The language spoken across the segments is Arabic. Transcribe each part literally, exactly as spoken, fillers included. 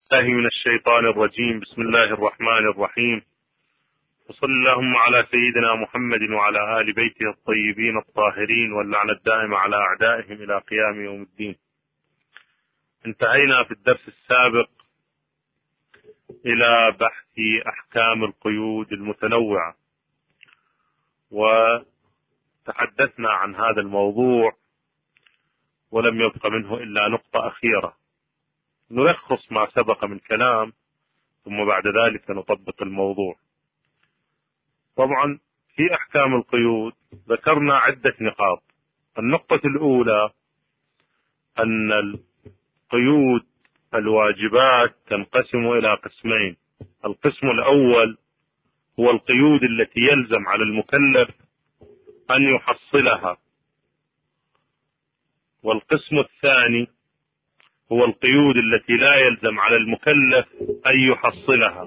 الله من الشيطان الرجيم. بسم الله الرحمن الرحيم، وصل اللهم على سيدنا محمد وعلى آل بيته الطيبين الطاهرين، واللعنة الدائمة على أعدائهم إلى قيام يوم الدين. انتهينا في الدرس السابق إلى بحث أحكام القيود المتنوعة، وتحدثنا عن هذا الموضوع ولم يبق منه إلا نقطة أخيرة نلخص ما سبق من كلام، ثم بعد ذلك نطبق الموضوع. طبعا في أحكام القيود ذكرنا عدة نقاط. النقطة الأولى أن القيود الواجبات تنقسم إلى قسمين. القسم الأول هو القيود التي يلزم على المكلف أن يحصلها، والقسم الثاني هو القيود التي لا يلزم على المكلف أن يحصلها.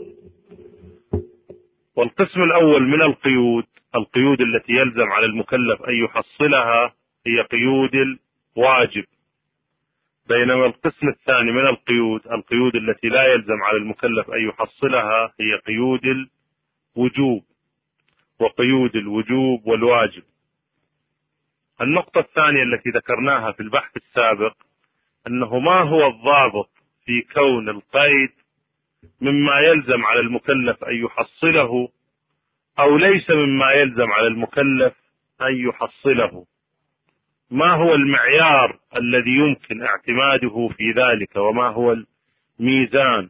والقسم الأول من القيود، القيود التي يلزم على المكلف أن يحصلها، هي قيود الواجب، بينما القسم الثاني من القيود، القيود التي لا يلزم على المكلف أن يحصلها، هي قيود الوجوب وقيود الوجوب والواجب. النقطة الثانية التي ذكرناها في البحث السابق أنه ما هو الضابط في كون القيد مما يلزم على المكلف أن يحصله أو ليس مما يلزم على المكلف أن يحصله. ما هو المعيار الذي يمكن اعتماده في ذلك، وما هو الميزان؟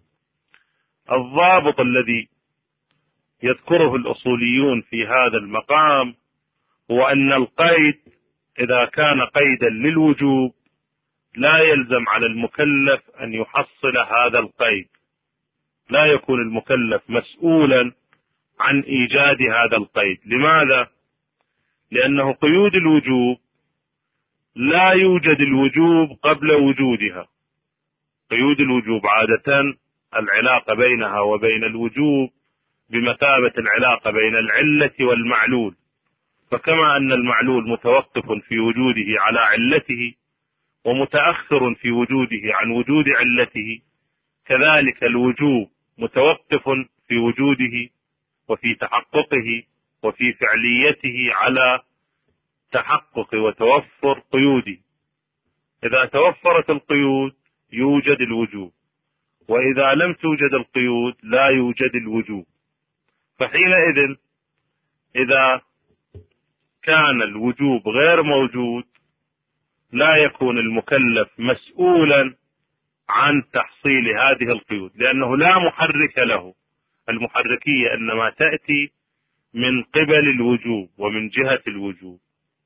الضابط الذي يذكره الأصوليون في هذا المقام هو أن القيد إذا كان قيدا للوجوب لا يلزم على المكلف أن يحصل هذا القيد، لا يكون المكلف مسؤولا عن إيجاد هذا القيد. لماذا؟ لأنه قيود الوجوب لا يوجد الوجوب قبل وجودها. قيود الوجوب عادة العلاقة بينها وبين الوجوب بمثابة العلاقة بين العلة والمعلول، فكما أن المعلول متوقف في وجوده على علته ومتأخر في وجوده عن وجود علته، كذلك الوجوب متوقف في وجوده وفي تحققه وفي فعليته على تحقق وتوفر قيوده. إذا توفرت القيود يوجد الوجوب، وإذا لم توجد القيود لا يوجد الوجوب. فحينئذ إذا كان الوجوب غير موجود لا يكون المكلف مسؤولا عن تحصيل هذه القيود، لأنه لا محرك له. المحركية إنما تأتي من قبل الوجوب ومن جهة الوجوب.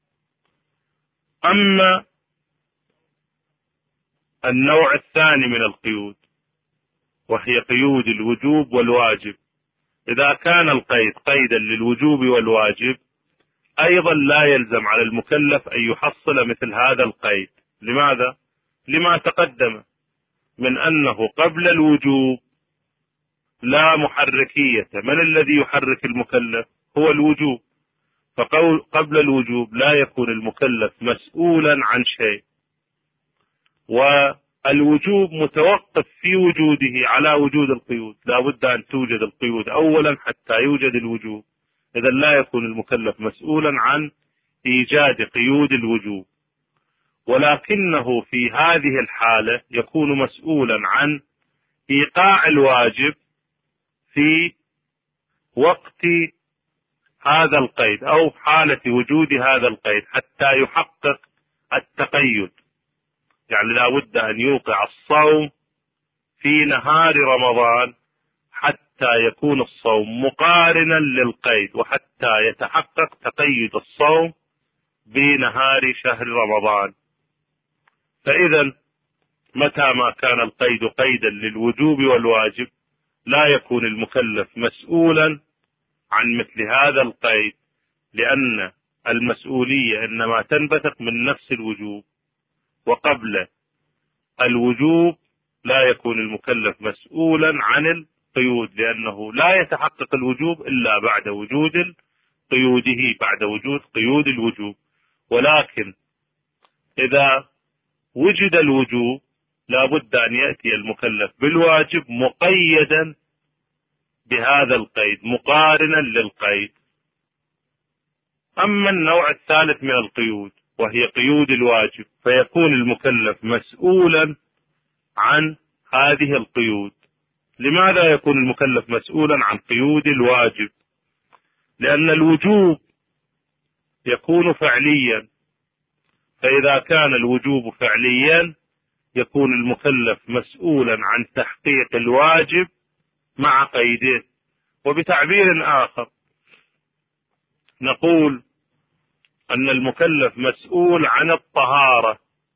أما النوع الثاني من القيود وهي قيود الوجوب والواجب، إذا كان القيد قيدا للوجوب والواجب أيضا لا يلزم على المكلف أن يحصل مثل هذا القيد. لماذا؟ لما تقدم من أنه قبل الوجوب لا محركية. من الذي يحرك المكلف؟ هو الوجوب. فقبل الوجوب لا يكون المكلف مسؤولا عن شيء، والوجوب متوقف في وجوده على وجود القيود. لا بد أن توجد القيود أولا حتى يوجد الوجوب، إذا لا يكون المكلف مسؤولا عن إيجاد قيود الوجوب، ولكنه في هذه الحالة يكون مسؤولا عن إيقاع الواجب في وقت هذا القيد أو حالة وجود هذا القيد حتى يحقق التقيد. يعني لا بد أن يوقع الصوم في نهار رمضان حتى يكون الصوم مقارنا للقيد، وحتى يتحقق تقيد الصوم بنهار شهر رمضان. فإذا متى ما كان القيد قيدا للوجوب والواجب لا يكون المكلف مسؤولا عن مثل هذا القيد، لأن المسؤولية إنما تنبثق من نفس الوجوب، وقبل الوجوب لا يكون المكلف مسؤولا عن القيود، لأنه لا يتحقق الوجوب إلا بعد وجود قيوده، بعد وجود قيود الوجوب. ولكن إذا وجد الوجوب لا بد أن يأتي المكلف بالواجب مقيدا بهذا القيد مقارنا للقيد. أما النوع الثالث من القيود وهي قيود الواجب فيكون المكلف مسؤولا عن هذه القيود. لماذا يكون المكلف مسؤولا عن قيود الواجب؟ لأن الوجوب يكون فعليا، فإذا كان الوجوب فعليا يكون المكلف مسؤولا عن تحقيق الواجب مع قيده. وبتعبير آخر نقول أن المكلف مسؤول عن الطهارة.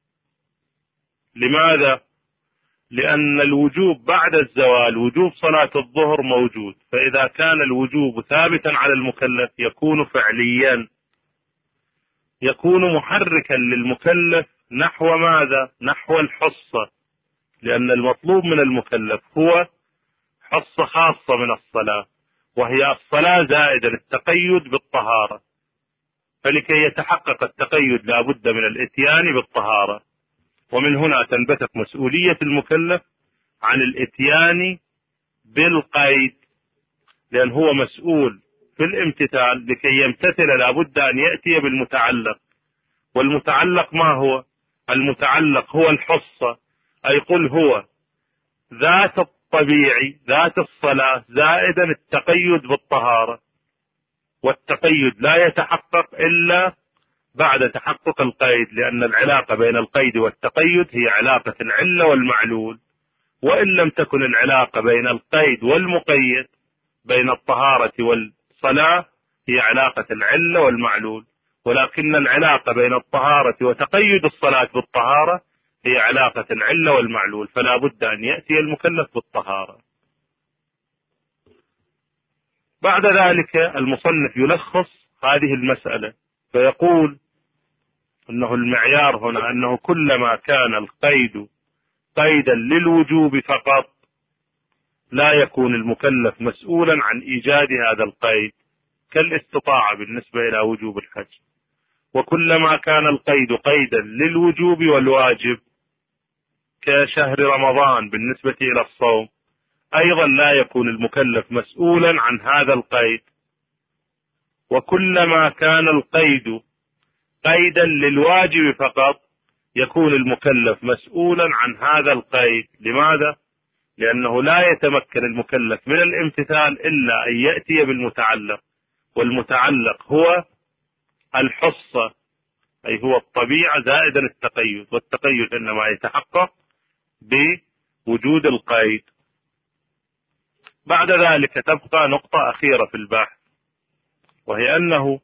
لماذا؟ لأن الوجوب بعد الزوال وجوب صلاة الظهر موجود، فإذا كان الوجوب ثابتا على المكلف يكون فعليا، يكون محركا للمكلف نحو ماذا؟ نحو الحصة، لأن المطلوب من المكلف هو حصة خاصة من الصلاة، وهي الصلاة زائدا التقيد بالطهارة، فلكي يتحقق التقيد لا بد من الاتيان بالطهارة. ومن هنا تنبثق مسؤولية المكلف عن الاتيان بالقيد، لأن هو مسؤول في الامتثال، لكي يمتثل لا بد أن يأتي بالمتعلق. والمتعلق ما هو؟ المتعلق هو الحصة، أي قل هو ذات الطبيعي ذات الصلاة زائدا التقيد بالطهارة، والتقيد لا يتحقق إلا بعد تحقق القيد، لأن العلاقة بين القيد والتقيد هي علاقة العلة والمعلول. وإن لم تكن العلاقة بين القيد والمقيد بين الطهارة والصلاة هي علاقة العلة والمعلول، ولكن العلاقة بين الطهارة وتقيد الصلاة بالطهارة هي علاقة العلة والمعلول، فلا بد أن يأتي المكلف بالطهارة. بعد ذلك المصنف يلخص هذه المسألة فيقول أنه المعيار هنا أنه كلما كان القيد قيدا للوجوب فقط لا يكون المكلف مسؤولا عن إيجاد هذا القيد، كالاستطاعة بالنسبة إلى وجوب الحج. وكلما كان القيد قيدا للوجوب والواجب كشهر رمضان بالنسبة إلى الصوم أيضا لا يكون المكلف مسؤولا عن هذا القيد. وكلما كان القيد قيدا للواجب فقط يكون المكلف مسؤولا عن هذا القيد. لماذا؟ لأنه لا يتمكن المكلف من الامتثال إلا أن يأتي بالمتعلق، والمتعلق هو الحصة، أي هو الطبيعة زائدا التقيد، والتقيد إنما يتحقق بوجود القيد. بعد ذلك تبقى نقطة أخيرة في البحث، وهي أنه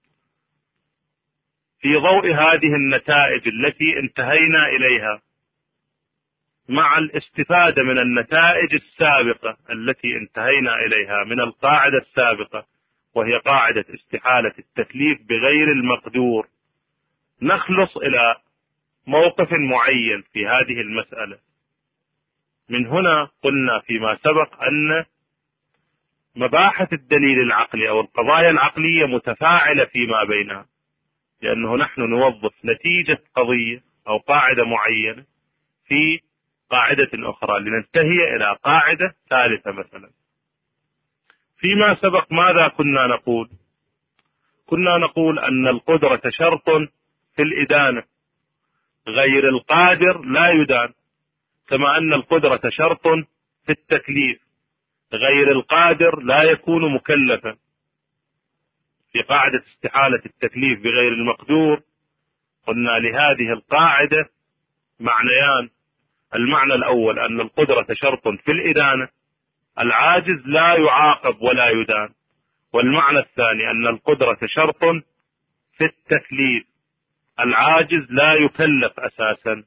في ضوء هذه النتائج التي انتهينا إليها مع الاستفادة من النتائج السابقة التي انتهينا إليها من القاعدة السابقة وهي قاعدة استحالة التكليف بغير المقدور، نخلص إلى موقف معين في هذه المسألة. من هنا قلنا فيما سبق أن مباحث الدليل العقلي أو القضايا العقلية متفاعلة فيما بينها، لأنه نحن نوظف نتيجة قضية أو قاعدة معينة في قاعدة أخرى لننتهي إلى قاعدة ثالثة مثلا. فيما سبق ماذا كنا نقول؟ كنا نقول أن القدرة شرط في الإدانة، غير القادر لا يدان، كما أن القدرة شرط في التكليف، غير القادر لا يكون مكلفا. في قاعدة استحالة التكليف بغير المقدور قلنا لهذه القاعدة معنيان: المعنى الأول أن القدرة شرط في الإدانة، العاجز لا يعاقب ولا يدان، والمعنى الثاني أن القدرة شرط في التكليف، العاجز لا يكلف أساسا.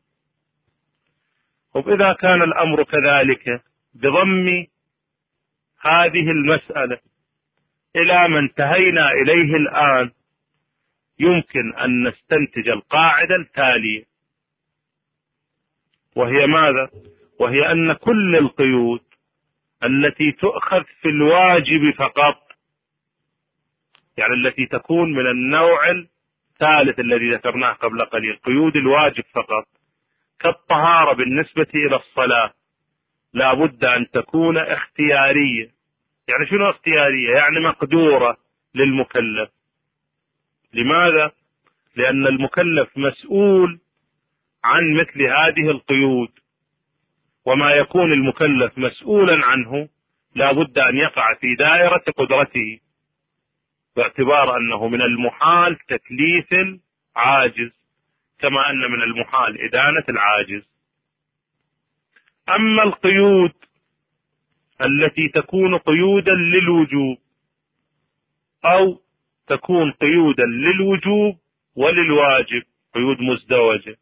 وإذا كان الأمر كذلك بضم هذه المسألة إلى ما انتهينا إليه الآن يمكن أن نستنتج القاعدة التالية، وهي ماذا؟ وهي أن كل القيود التي تؤخذ في الواجب فقط، يعني التي تكون من النوع الثالث الذي ذكرناه قبل قليل، قيود الواجب فقط، كالطهارة بالنسبة إلى الصلاة لا بد أن تكون اختيارية. يعني شنو اختيارية؟ يعني مقدورة للمكلف. لماذا؟ لأن المكلف مسؤول عن مثل هذه القيود، وما يكون المكلف مسؤولا عنه لا بد أن يقع في دائرة قدرته، باعتبار أنه من المحال تكليف العاجز كما أن من المحال إدانة العاجز. أما القيود التي تكون قيودا للوجوب أو تكون قيودا للوجوب وللواجب، قيود مزدوجة،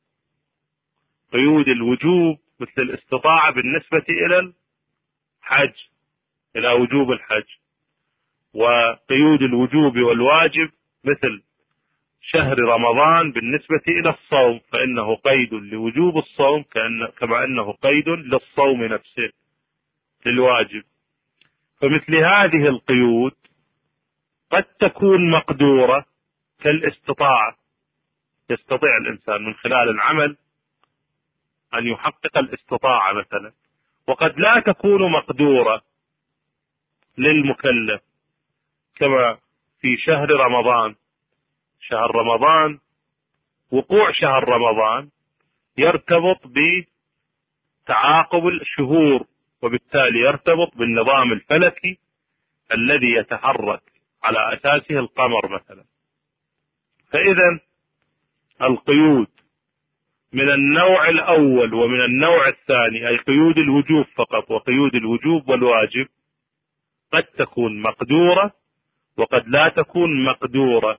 قيود الوجوب مثل الاستطاعة بالنسبة إلى الحج، إلى وجوب الحج، وقيود الوجوب والواجب مثل شهر رمضان بالنسبة إلى الصوم، فإنه قيد لوجوب الصوم كما أنه قيد للصوم نفسه للواجب. فمثل هذه القيود قد تكون مقدورة كالاستطاعة، يستطيع الإنسان من خلال العمل أن يحقق الاستطاعة مثلا، وقد لا تكون مقدورة للمكلف كما في شهر رمضان. شهر رمضان، وقوع شهر رمضان يرتبط بتعاقب الشهور، وبالتالي يرتبط بالنظام الفلكي الذي يتحرك على أساسه القمر مثلا. فإذا القيود من النوع الأول ومن النوع الثاني، أي قيود الوجوب فقط وقيود الوجوب والواجب، قد تكون مقدورة وقد لا تكون مقدورة،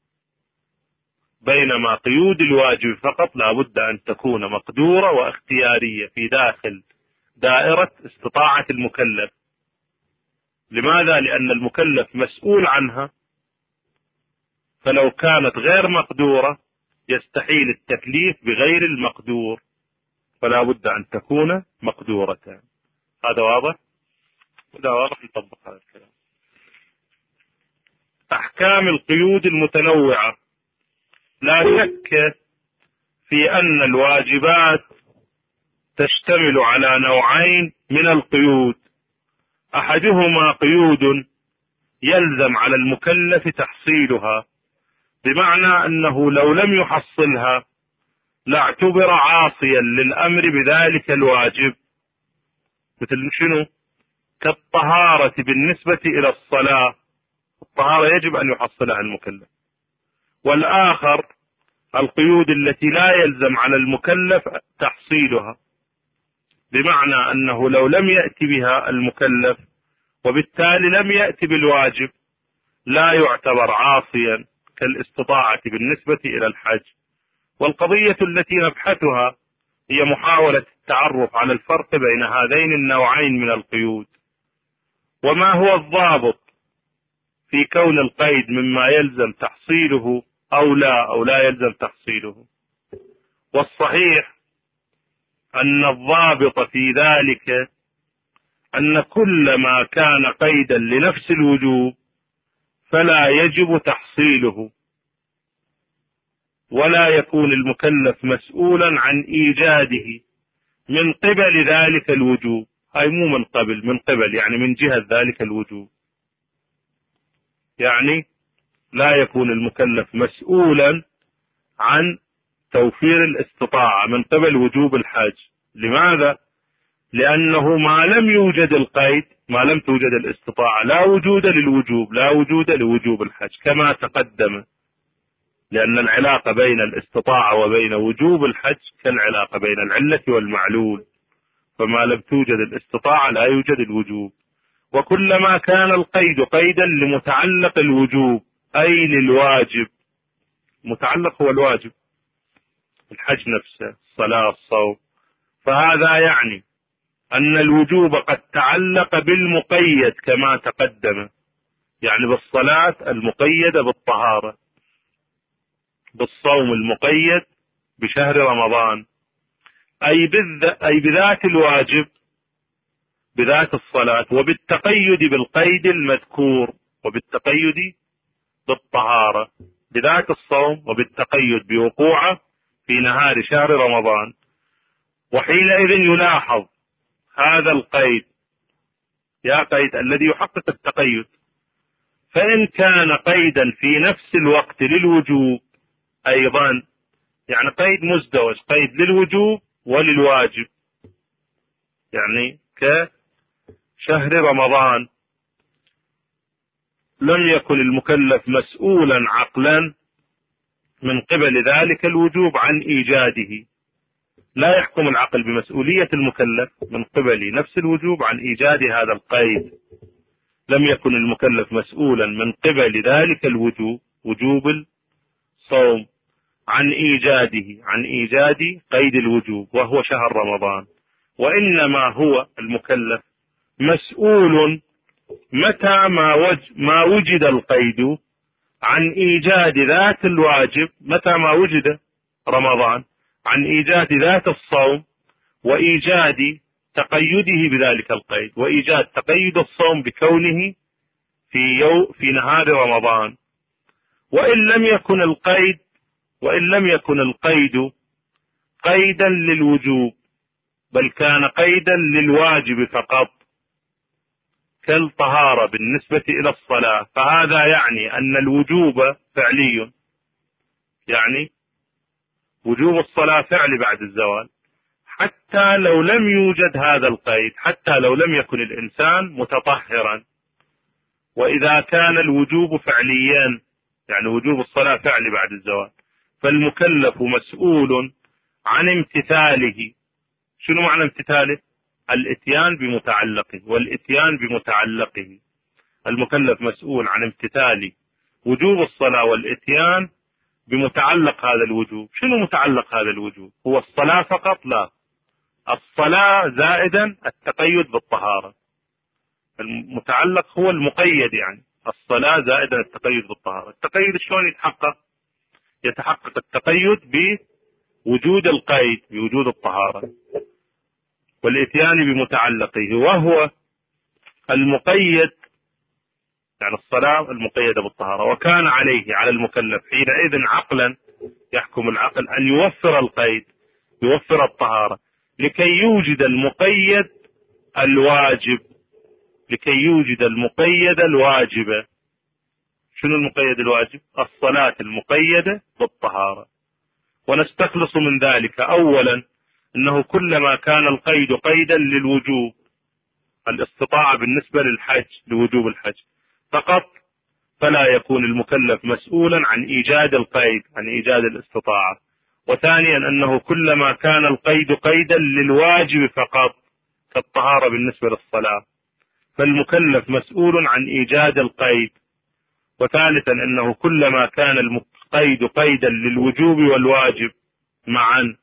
بينما قيود الواجب فقط لا بد أن تكون مقدورة واختيارية في داخل دائرة استطاعة المكلف. لماذا؟ لأن المكلف مسؤول عنها، فلو كانت غير مقدورة يستحيل التكليف بغير المقدور، فلا بد أن تكون مقدورة. هذا واضح؟ إذا واضح نطبق هذا الكلام. أحكام القيود المتنوعة. لا شك في أن الواجبات تشتمل على نوعين من القيود، أحدهما قيود يلزم على المكلف تحصيلها، بمعنى أنه لو لم يحصلها لاعتبر عاصيا للأمر بذلك الواجب، مثل شنو؟ كالطهارة بالنسبة إلى الصلاة، الطهارة يجب أن يحصلها المكلف. والآخر القيود التي لا يلزم على المكلف تحصيلها، بمعنى أنه لو لم يأتي بها المكلف وبالتالي لم يأتي بالواجب لا يعتبر عاصيا، كالاستطاعة بالنسبة إلى الحج. والقضية التي نبحثها هي محاولة التعرف على الفرق بين هذين النوعين من القيود، وما هو الضابط في كون القيد مما يلزم تحصيله أو لا أو لا يلزم تحصيله. والصحيح أن الضابط في ذلك أن كل ما كان قيدا لنفس الوجوب فلا يجب تحصيله، ولا يكون المكلف مسؤولا عن إيجاده من قبل ذلك الوجوب، هاي مو من قبل، من قبل يعني من جهة ذلك الوجوب. يعني لا يكون المكلف مسؤولا عن توفير الاستطاعة من قبل وجوب الحج. لماذا؟ لأنه ما لم يوجد القيد، ما لم توجد الاستطاعة، لا وجود للوجوب، لا وجود لوجوب الحج كما تقدم، لأن العلاقة بين الاستطاعة وبين وجوب الحج كالعلاقة بين العلة والمعلول، فما لم توجد الاستطاعة لا يوجد الوجوب. وكلما كان القيد قيدا لمتعلق الوجوب أي للواجب، متعلق هو الواجب، الحج نفسه، الصلاة، الصوم، فهذا يعني أن الوجوب قد تعلق بالمقيد كما تقدم، يعني بالصلاة المقيدة بالطهارة، بالصوم المقيد بشهر رمضان، أي, أي بذات الواجب بذات الصلاة، وبالتقيد بالقيد المذكور، وبالتقيد بالطهارة بذات الصوم، وبالتقيد بوقوعه في نهار شهر رمضان. وحينئذ يلاحظ هذا القيد يا قيد الذي يحقق التقيد، فإن كان قيدا في نفس الوقت للوجوب أيضا، يعني قيد مزدوج، قيد للوجوب وللواجب، يعني كشهر رمضان لم يكن المكلف مسؤولا عقلا من قبل ذلك الوجوب عن إيجاده، لا يحكم العقل بمسؤولية المكلف من قبل نفس الوجوب عن إيجاد هذا القيد. لم يكن المكلف مسؤولا من قبل ذلك الوجوب، وجوب الصوم، عن إيجاده، عن إيجاد قيد الوجوب وهو شهر رمضان، وإنما هو المكلف مسؤول متى ما وجد, ما وجد القيد عن إيجاد ذات الواجب، متى ما وجد رمضان، عن إيجاد ذات الصوم وإيجاد تقيده بذلك القيد، وإيجاد تقيد الصوم بكونه في يوم في نهار رمضان. وإن لم يكن القيد وإن لم يكن القيد قيدا للوجوب، بل كان قيدا للواجب فقط، كالطهارة بالنسبة إلى الصلاة، فهذا يعني أن الوجوب فعلي، يعني وجوب الصلاة فعل بعد الزوال، حتى لو لم يوجد هذا القيد، حتى لو لم يكن الإنسان متطهرا. وإذا كان الوجوب فعليا، يعني وجوب الصلاة فعل بعد الزوال، فالمكلف مسؤول عن امتثاله. شنو معنى امتثاله؟ الاتيان بمتعلقه، والاتيان بمتعلقه. المكلف مسؤول عن امتثال وجوب الصلاة والاتيان بمتعلق هذا الوجوب. شنو متعلق هذا الوجوب؟ هو الصلاة فقط؟ لا، الصلاة زائدا التقيد بالطهارة. المتعلق هو المقيد، يعني الصلاة زائدا التقيد بالطهارة. التقيد شلون يتحقق؟ يتحقق التقيد بوجود القيد، بوجود الطهارة، والاتيان بمتعلقه، وهو المقيد، يعني الصلاة المقيدة بالطهارة. وكان عليه، على المكلف حينئذ عقلا، يحكم العقل أن يوفر القيد، يوفر الطهارة، لكي يوجد المقيد الواجب، لكي يوجد المقيد الواجب. شنو المقيد الواجب؟ الصلاة المقيدة بالطهارة. ونستخلص من ذلك أولا أنه كلما كان القيد قيدا للوجوب، الاستطاعة بالنسبة للحج، لوجوب الحج فقط، فلا يكون المكلف مسؤولا عن إيجاد القيد، عن إيجاد الاستطاعة. وثانيا أنه كلما كان القيد قيدا للواجب فقط، كالطهارة بالنسبة للصلاة، فالمكلف مسؤول عن إيجاد القيد. وثالثا أنه كلما كان القيد قيدا للوجوب والواجب معا،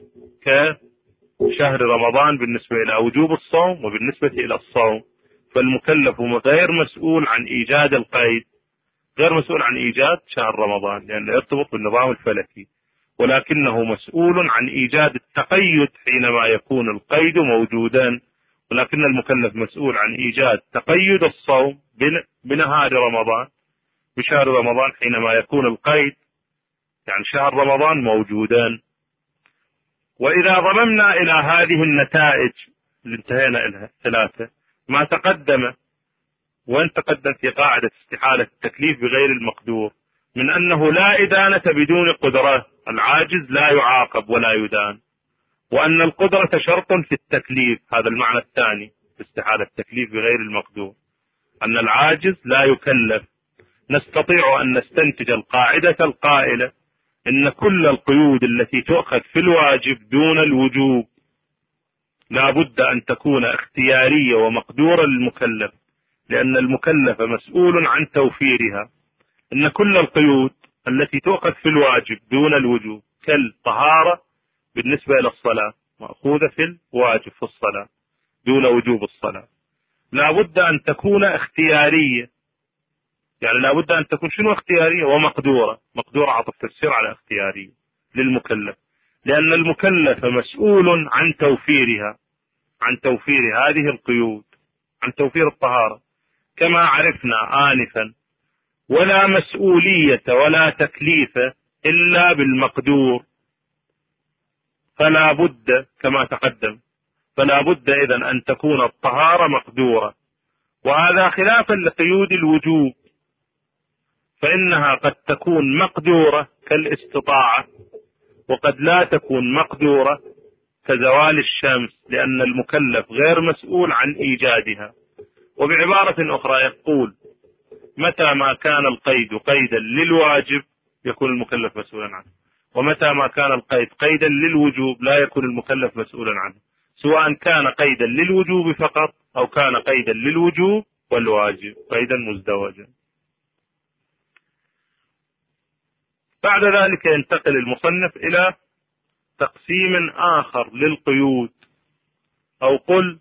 كشهر رمضان بالنسبة إلى وجوب الصوم وبالنسبة إلى الصوم، فالمكلف غير مسؤول عن إيجاد القيد، غير مسؤول عن إيجاد شهر رمضان لأنه يرتبط بالنظام الفلكي، ولكنه مسؤول عن إيجاد التقيد حينما يكون القيد موجودا. ولكن المكلف مسؤول عن إيجاد تقيد الصوم بنهار رمضان، بشهر رمضان، حينما يكون القيد، يعني شهر رمضان، موجودا. وإذا ضممنا إلى هذه النتائج اللي انتهينا إلها ثلاثة، ما تقدم، وين تقدم في قاعدة استحالة التكليف بغير المقدور، من أنه لا إدانة بدون قدرة، العاجز لا يعاقب ولا يدان، وأن القدرة شرط في التكليف. هذا المعنى الثاني في استحالة التكليف بغير المقدور، أن العاجز لا يكلف. نستطيع أن نستنتج القاعدة القائلة إن كل القيود التي تؤخذ في الواجب دون الوجوب لا بد أن تكون اختيارية ومقدورة للمكلف، لأن المكلف مسؤول عن توفيرها. إن كل القيود التي تؤخذ في الواجب دون الوجوب، كالطهارة بالنسبة إلى الصلاة، مأخوذة في الواجب في الصلاة دون وجوب الصلاة، لا بد أن تكون اختيارية. يعني لا بد أن تكون شنو اختيارية؟ ومقدورة. مقدورة عطف تفسير على اختيارية للمكلف، لأن المكلف مسؤول عن توفيرها، عن توفير هذه القيود، عن توفير الطهارة كما عرفنا آنفا. ولا مسؤولية ولا تكليف إلا بالمقدور. فلا بد كما تقدم، فلا بد إذن أن تكون الطهارة مقدورة، وهذا خلافا لقيود الوجوب، فإنها قد تكون مقدورة كالاستطاعة، وقد لا تكون مقدورة كزوال الشمس، لأن المكلف غير مسؤول عن إيجادها. وبعبارة أخرى يقول متى ما كان القيد قيدا للواجب يكون المكلف مسؤولا عنه، ومتى ما كان القيد قيدا للوجوب لا يكون المكلف مسؤولا عنه، سواء كان قيدا للوجوب فقط أو كان قيدا للوجوب والواجب، قيدا مزدوجا. بعد ذلك ينتقل المصنف إلى تقسيم آخر للقيود، أو قل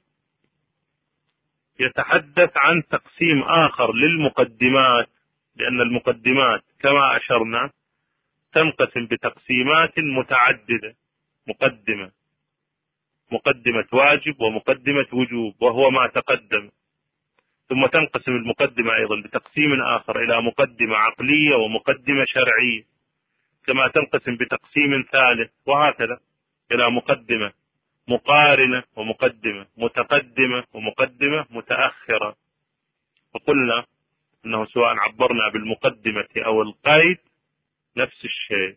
يتحدث عن تقسيم آخر للمقدمات، لأن المقدمات كما أشرنا تنقسم بتقسيمات متعددة: مقدمة مقدمة واجب ومقدمة وجوب، وهو ما تقدم. ثم تنقسم المقدمة أيضا بتقسيم آخر إلى مقدمة عقلية ومقدمة شرعية، كما تنقسم بتقسيم ثالث، وهكذا إلى مقدمة مقارنة ومقدمة متقدمة ومقدمة متأخرة. وقلنا أنه سواء عبرنا بالمقدمة أو القيد نفس الشيء.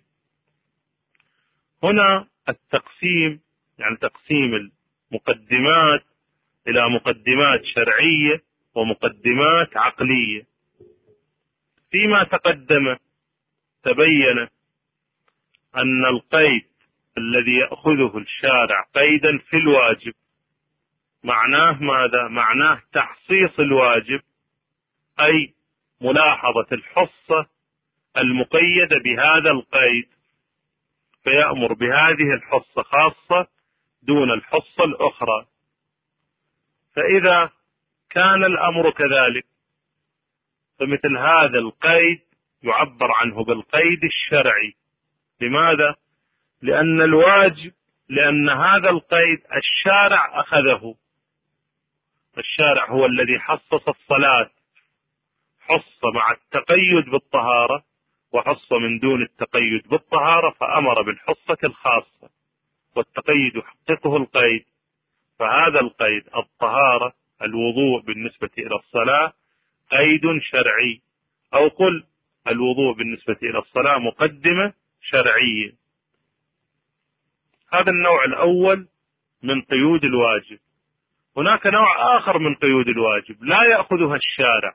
هنا التقسيم يعني تقسيم المقدمات إلى مقدمات شرعية ومقدمات عقلية. فيما تقدم تبين أن القيد الذي يأخذه الشارع قيدا في الواجب معناه ماذا؟ معناه تحصيص الواجب، أي ملاحظة الحصة المقيدة بهذا القيد، فيأمر بهذه الحصة خاصة دون الحصة الأخرى. فإذا كان الأمر كذلك فمثل هذا القيد يعبر عنه بالقيد الشرعي. لماذا؟ لأن الواجب لأن هذا القيد الشارع أخذه، الشارع هو الذي حصص الصلاة، حص مع التقيد بالطهارة وحص من دون التقيد بالطهارة، فأمر بالحصة الخاصة، والتقيد يحققه القيد. فهذا القيد الطهارة الوضوء بالنسبة إلى الصلاة قيد شرعي، أو قل الوضوء بالنسبة إلى الصلاة مقدمة شرعية. هذا النوع الأول من قيود الواجب. هناك نوع آخر من قيود الواجب لا يأخذها الشارع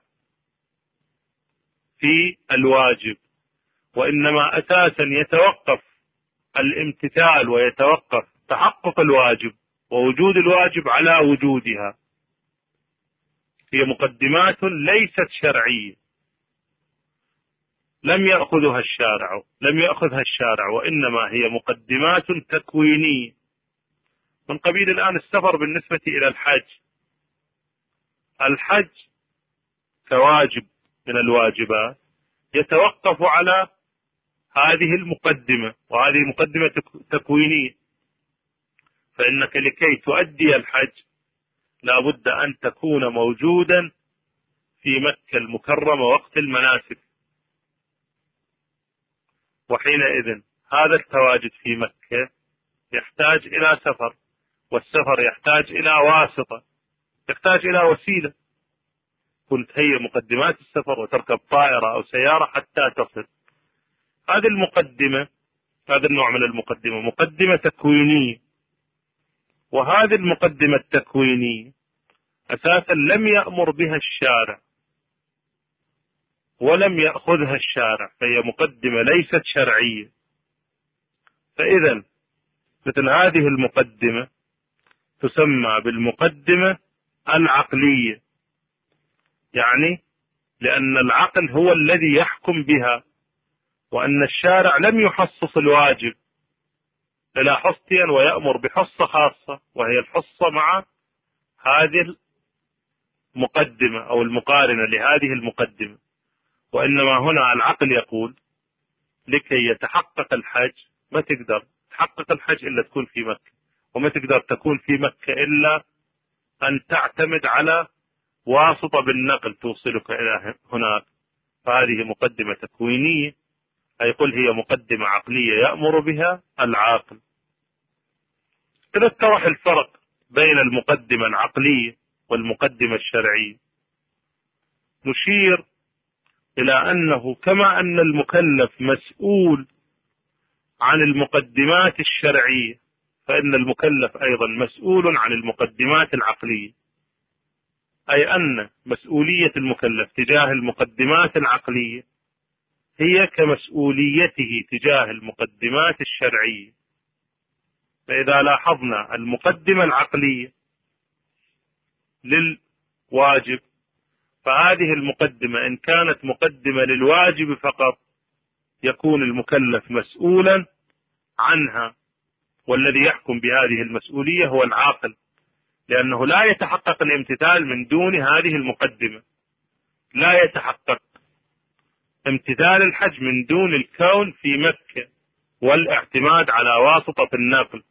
في الواجب، وإنما أساسا يتوقف الامتثال ويتوقف تحقق الواجب ووجود الواجب على وجودها. هي مقدمات ليست شرعية، لم يأخذها الشارع لم يأخذها الشارع وإنما هي مقدمات تكوينية، من قبيل الآن السفر بالنسبة إلى الحج. الحج كواجب من الواجبات يتوقف على هذه المقدمة، وهذه مقدمة تكوينية، فإنك لكي تؤدي الحج لا بد أن تكون موجودا في مكة المكرمة وقت المناسك، وحينئذ هذا التواجد في مكة يحتاج إلى سفر، والسفر يحتاج إلى واسطة، يحتاج إلى وسيلة. كنت هي مقدمات السفر وتركب طائرة أو سيارة حتى تصل. هذه المقدمة، هذا النوع من المقدمة مقدمة تكوينية، وهذه المقدمة التكوينية أساسا لم يأمر بها الشارع ولم يأخذها الشارع، فهي مقدمة ليست شرعية. فإذا مثل هذه المقدمة تسمى بالمقدمة العقلية، يعني لأن العقل هو الذي يحكم بها، وأن الشارع لم يحصص الواجب إلى حصتين ويأمر بحصة خاصة وهي الحصة مع هذه المقدمة أو المقارنة لهذه المقدمة، وإنما هنا العقل يقول لكي يتحقق الحج ما تقدر تحقق الحج إلا تكون في مكة، وما تقدر تكون في مكة إلا أن تعتمد على واسطة بالنقل توصلك إلى هناك. فهذه مقدمة تكوينية، أي قل هي مقدمة عقلية يأمر بها العاقل. إذا اتضح الفرق بين المقدمة العقلية والمقدمة الشرعية، نشير إلى أنه كما أن المكلف مسؤول عن المقدمات الشرعية، فإن المكلف أيضا مسؤول عن المقدمات العقلية، أي أن مسؤولية المكلف تجاه المقدمات العقلية هي كمسؤوليته تجاه المقدمات الشرعية. فإذا لاحظنا المقدمة العقلية للواجب، فهذه المقدمة إن كانت مقدمة للواجب فقط يكون المكلف مسؤولا عنها، والذي يحكم بهذه المسؤولية هو العاقل، لأنه لا يتحقق الامتثال من دون هذه المقدمة. لا يتحقق امتثال الحج من دون الكون في مكة والاعتماد على واسطة النقل.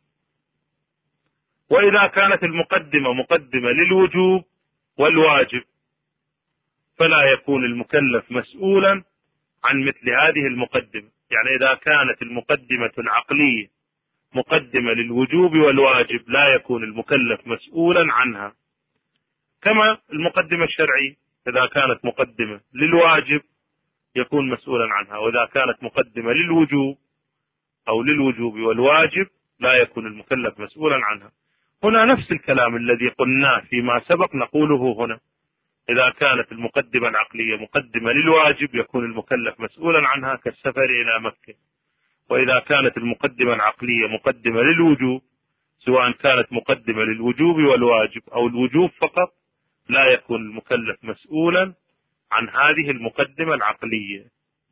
وإذا كانت المقدمة مقدمة للوجوب والواجب فلا يكون المكلف مسؤولا عن مثل هذه المقدمة. يعني إذا كانت المقدمة العقلية مقدمة للوجوب والواجب لا يكون المكلف مسؤولا عنها، كما المقدمة الشرعية إذا كانت مقدمة للواجب يكون مسؤولا عنها، وإذا كانت مقدمة للوجوب أو للوجوب والواجب لا يكون المكلف مسؤولا عنها. هنا نفس الكلام الذي قلناه فيما سبق نقوله هنا. إذا كانت المقدمة العقلية مقدمة للواجب يكون المكلف مسؤولا عنها كالسفر إلى مكة، وإذا كانت المقدمة العقلية مقدمة للوجوب سواء كانت مقدمة للوجوب والواجب أو الوجوب فقط لا يكون المكلف مسؤولا عن هذه المقدمة العقلية.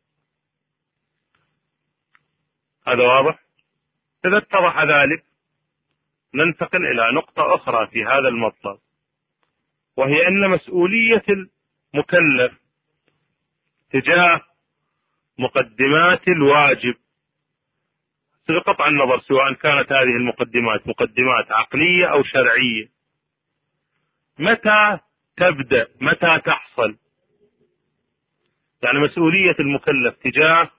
هذا واضح؟ إذا اتضح ذلك ننتقل إلى نقطة أخرى في هذا المطلب، وهي أن مسؤولية المكلف تجاه مقدمات الواجب بقطع النظر سواء كانت هذه المقدمات مقدمات عقلية أو شرعية، متى تبدأ متى تحصل؟ يعني مسؤولية المكلف تجاه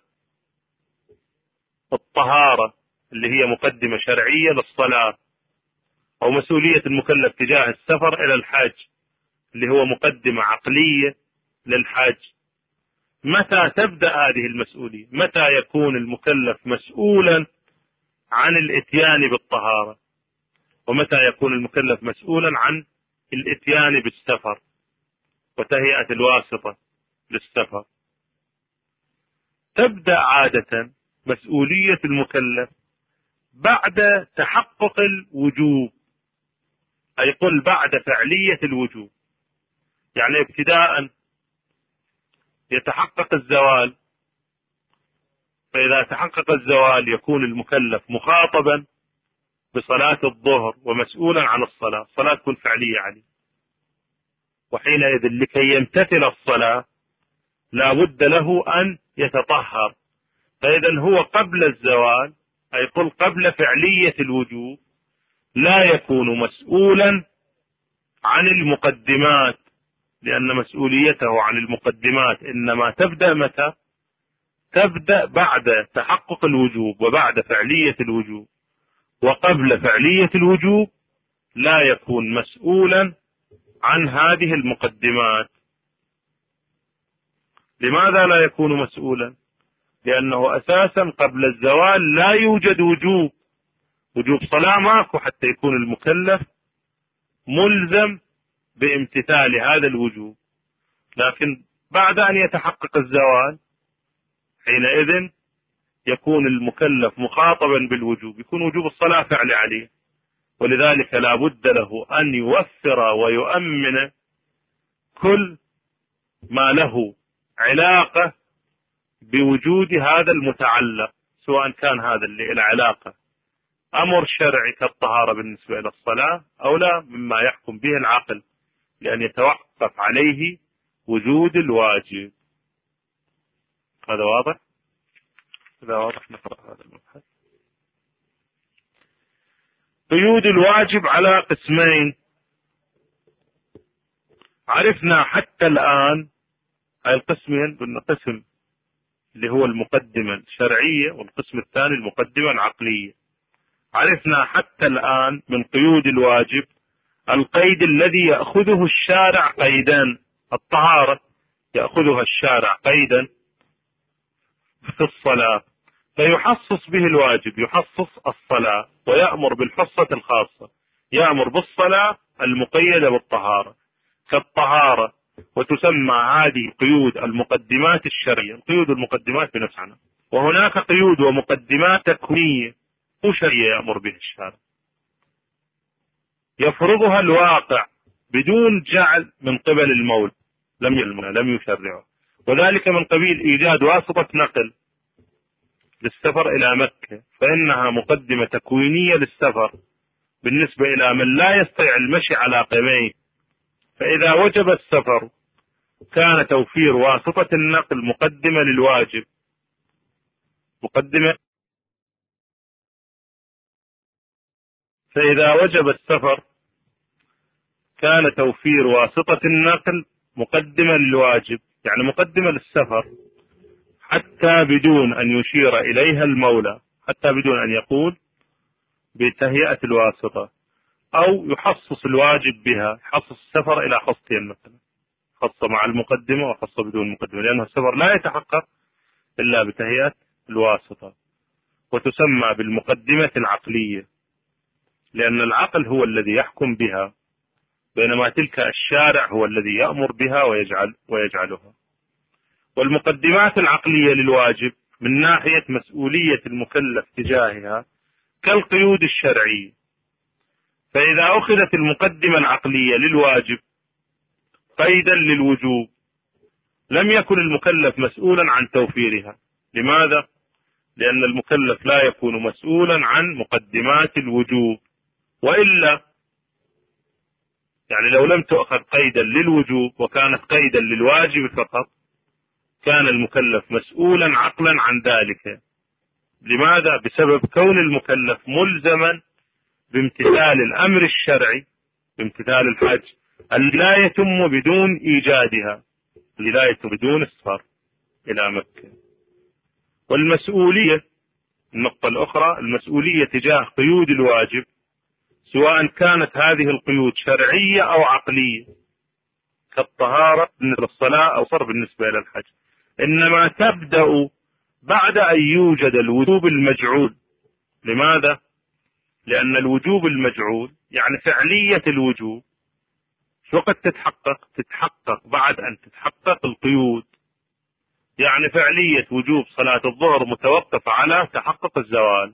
الطهارة اللي هي مقدمة شرعية للصلاة، أو مسؤولية المكلف تجاه السفر إلى الحج اللي هو مقدمة عقلية للحج، متى تبدأ هذه المسؤولية؟ متى يكون المكلف مسؤولا عن الاتيان بالطهارة؟ ومتى يكون المكلف مسؤولا عن الاتيان بالسفر وتهيئة الواسطة للسفر؟ تبدأ عادة مسؤولية المكلف بعد تحقق الوجوب، أي قل بعد فعلية الوجوب. يعني ابتداء يتحقق الزوال، فإذا تحقق الزوال يكون المكلف مخاطبا بصلاة الظهر ومسؤولا عن الصلاة، الصلاة تكون فعلية عليه، وحينئذ لكي يمتثل الصلاة لا بد له أن يتطهر. فإذا هو قبل الزوال أي قل قبل فعلية الوجوب لا يكون مسؤولا عن المقدمات، لأن مسؤوليته عن المقدمات إنما تبدأ متى؟ تبدأ بعد تحقق الوجوب وبعد فعلية الوجوب، وقبل فعلية الوجوب لا يكون مسؤولا عن هذه المقدمات. لماذا لا يكون مسؤولا؟ لأنه أساسا قبل الزوال لا يوجد وجوب، وجوب صلاة ماكو حتى يكون المكلف ملزم بامتثال هذا الوجوب، لكن بعد أن يتحقق الزوال حينئذ يكون المكلف مخاطبا بالوجوب، يكون وجوب الصلاة فعل عليه، ولذلك لا بد له أن يوفر ويؤمن كل ما له علاقة بوجود هذا المتعلق، سواء كان هذا اللي له علاقة أمر شرعي كالطهارة بالنسبة إلى الصلاة أو لا مما يحكم به العقل، لأن يتوقف عليه وجود الواجب. هذا واضح؟ إذا واضح نقرأ هذا المبحث. قيود الواجب على قسمين. عرفنا حتى الآن هاي القسمين، قلنا قسم اللي هو المقدمة الشرعية والقسم الثاني المقدمة العقلية. عرفنا حتى الآن من قيود الواجب القيد الذي يأخذه الشارع قيدا. الطهارة يأخذها الشارع قيدا في الصلاة، فيحصص به الواجب، يحصص الصلاة ويأمر بالحصة الخاصة، يأمر بالصلاة المقيدة بالطهارة كالطهارة. وتسمى هذه قيود المقدمات الشرعية، قيود المقدمات بنفسها. وهناك قيود ومقدمات تكوينية مو شرعية يأمر به الشارع، يفرضها الواقع بدون جعل من قبل المولى، لم يلمنا لم يشرعه. وذلك من قبيل إيجاد واسطة نقل للسفر إلى مكة، فإنها مقدمة تكوينية للسفر بالنسبة إلى من لا يستطيع المشي على قدميه. فإذا وجب السفر كان توفير واسطة النقل مقدمة للواجب، مقدمة. فإذا وجب السفر كان توفير واسطة النقل مقدمة للواجب، يعني مقدمة للسفر، حتى بدون أن يشير إليها المولى، حتى بدون أن يقول بتهيئة الواسطة أو يحصص الواجب بها، يحصص السفر إلى خصتين مثلا، خصة مع المقدمة وخصة بدون مقدمة، لأن السفر لا يتحقق إلا بتهيئة الواسطة. وتسمى بالمقدمة العقلية، لأن العقل هو الذي يحكم بها، بينما تلك الشارع هو الذي يأمر بها ويجعل ويجعلها. والمقدمات العقلية للواجب من ناحية مسؤولية المكلف تجاهها كالقيود الشرعية. فإذا أخذت المقدمة العقلية للواجب قيدا للوجوب لم يكن المكلف مسؤولا عن توفيرها. لماذا؟ لأن المكلف لا يكون مسؤولا عن مقدمات الوجوب، وإلا يعني لو لم تؤخذ قيدا للوجوب وكانت قيدا للواجب فقط كان المكلف مسؤولا عقلا عن ذلك. لماذا؟ بسبب كون المكلف ملزما بامتثال الأمر الشرعي، بامتثال الحج الذي لا يتم بدون إيجادها، الذي لا يتم بدون السفر إلى مكة. والمسؤولية، النقطة الأخرى، المسؤولية تجاه قيود الواجب سواء كانت هذه القيود شرعية أو عقلية كالطهارة بالنسبة للصلاة أو صرف بالنسبة إلى الحج، إنما تبدأ بعد أن يوجد الوجوب المجعول. لماذا؟ لأن الوجوب المجعول يعني فعلية الوجوب وقد تتحقق تتحقق بعد أن تتحقق القيود. يعني فعلية وجوب صلاة الظهر متوقفة على تحقق الزوال،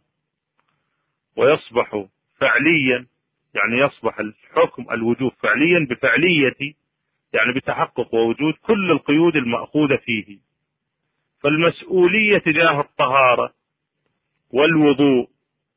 ويصبح فعليا يعني يصبح الحكم الوجوب فعليا بفعلية يعني بتحقق ووجود كل القيود المأخوذة فيه. فالمسؤولية تجاه الطهارة والوضوء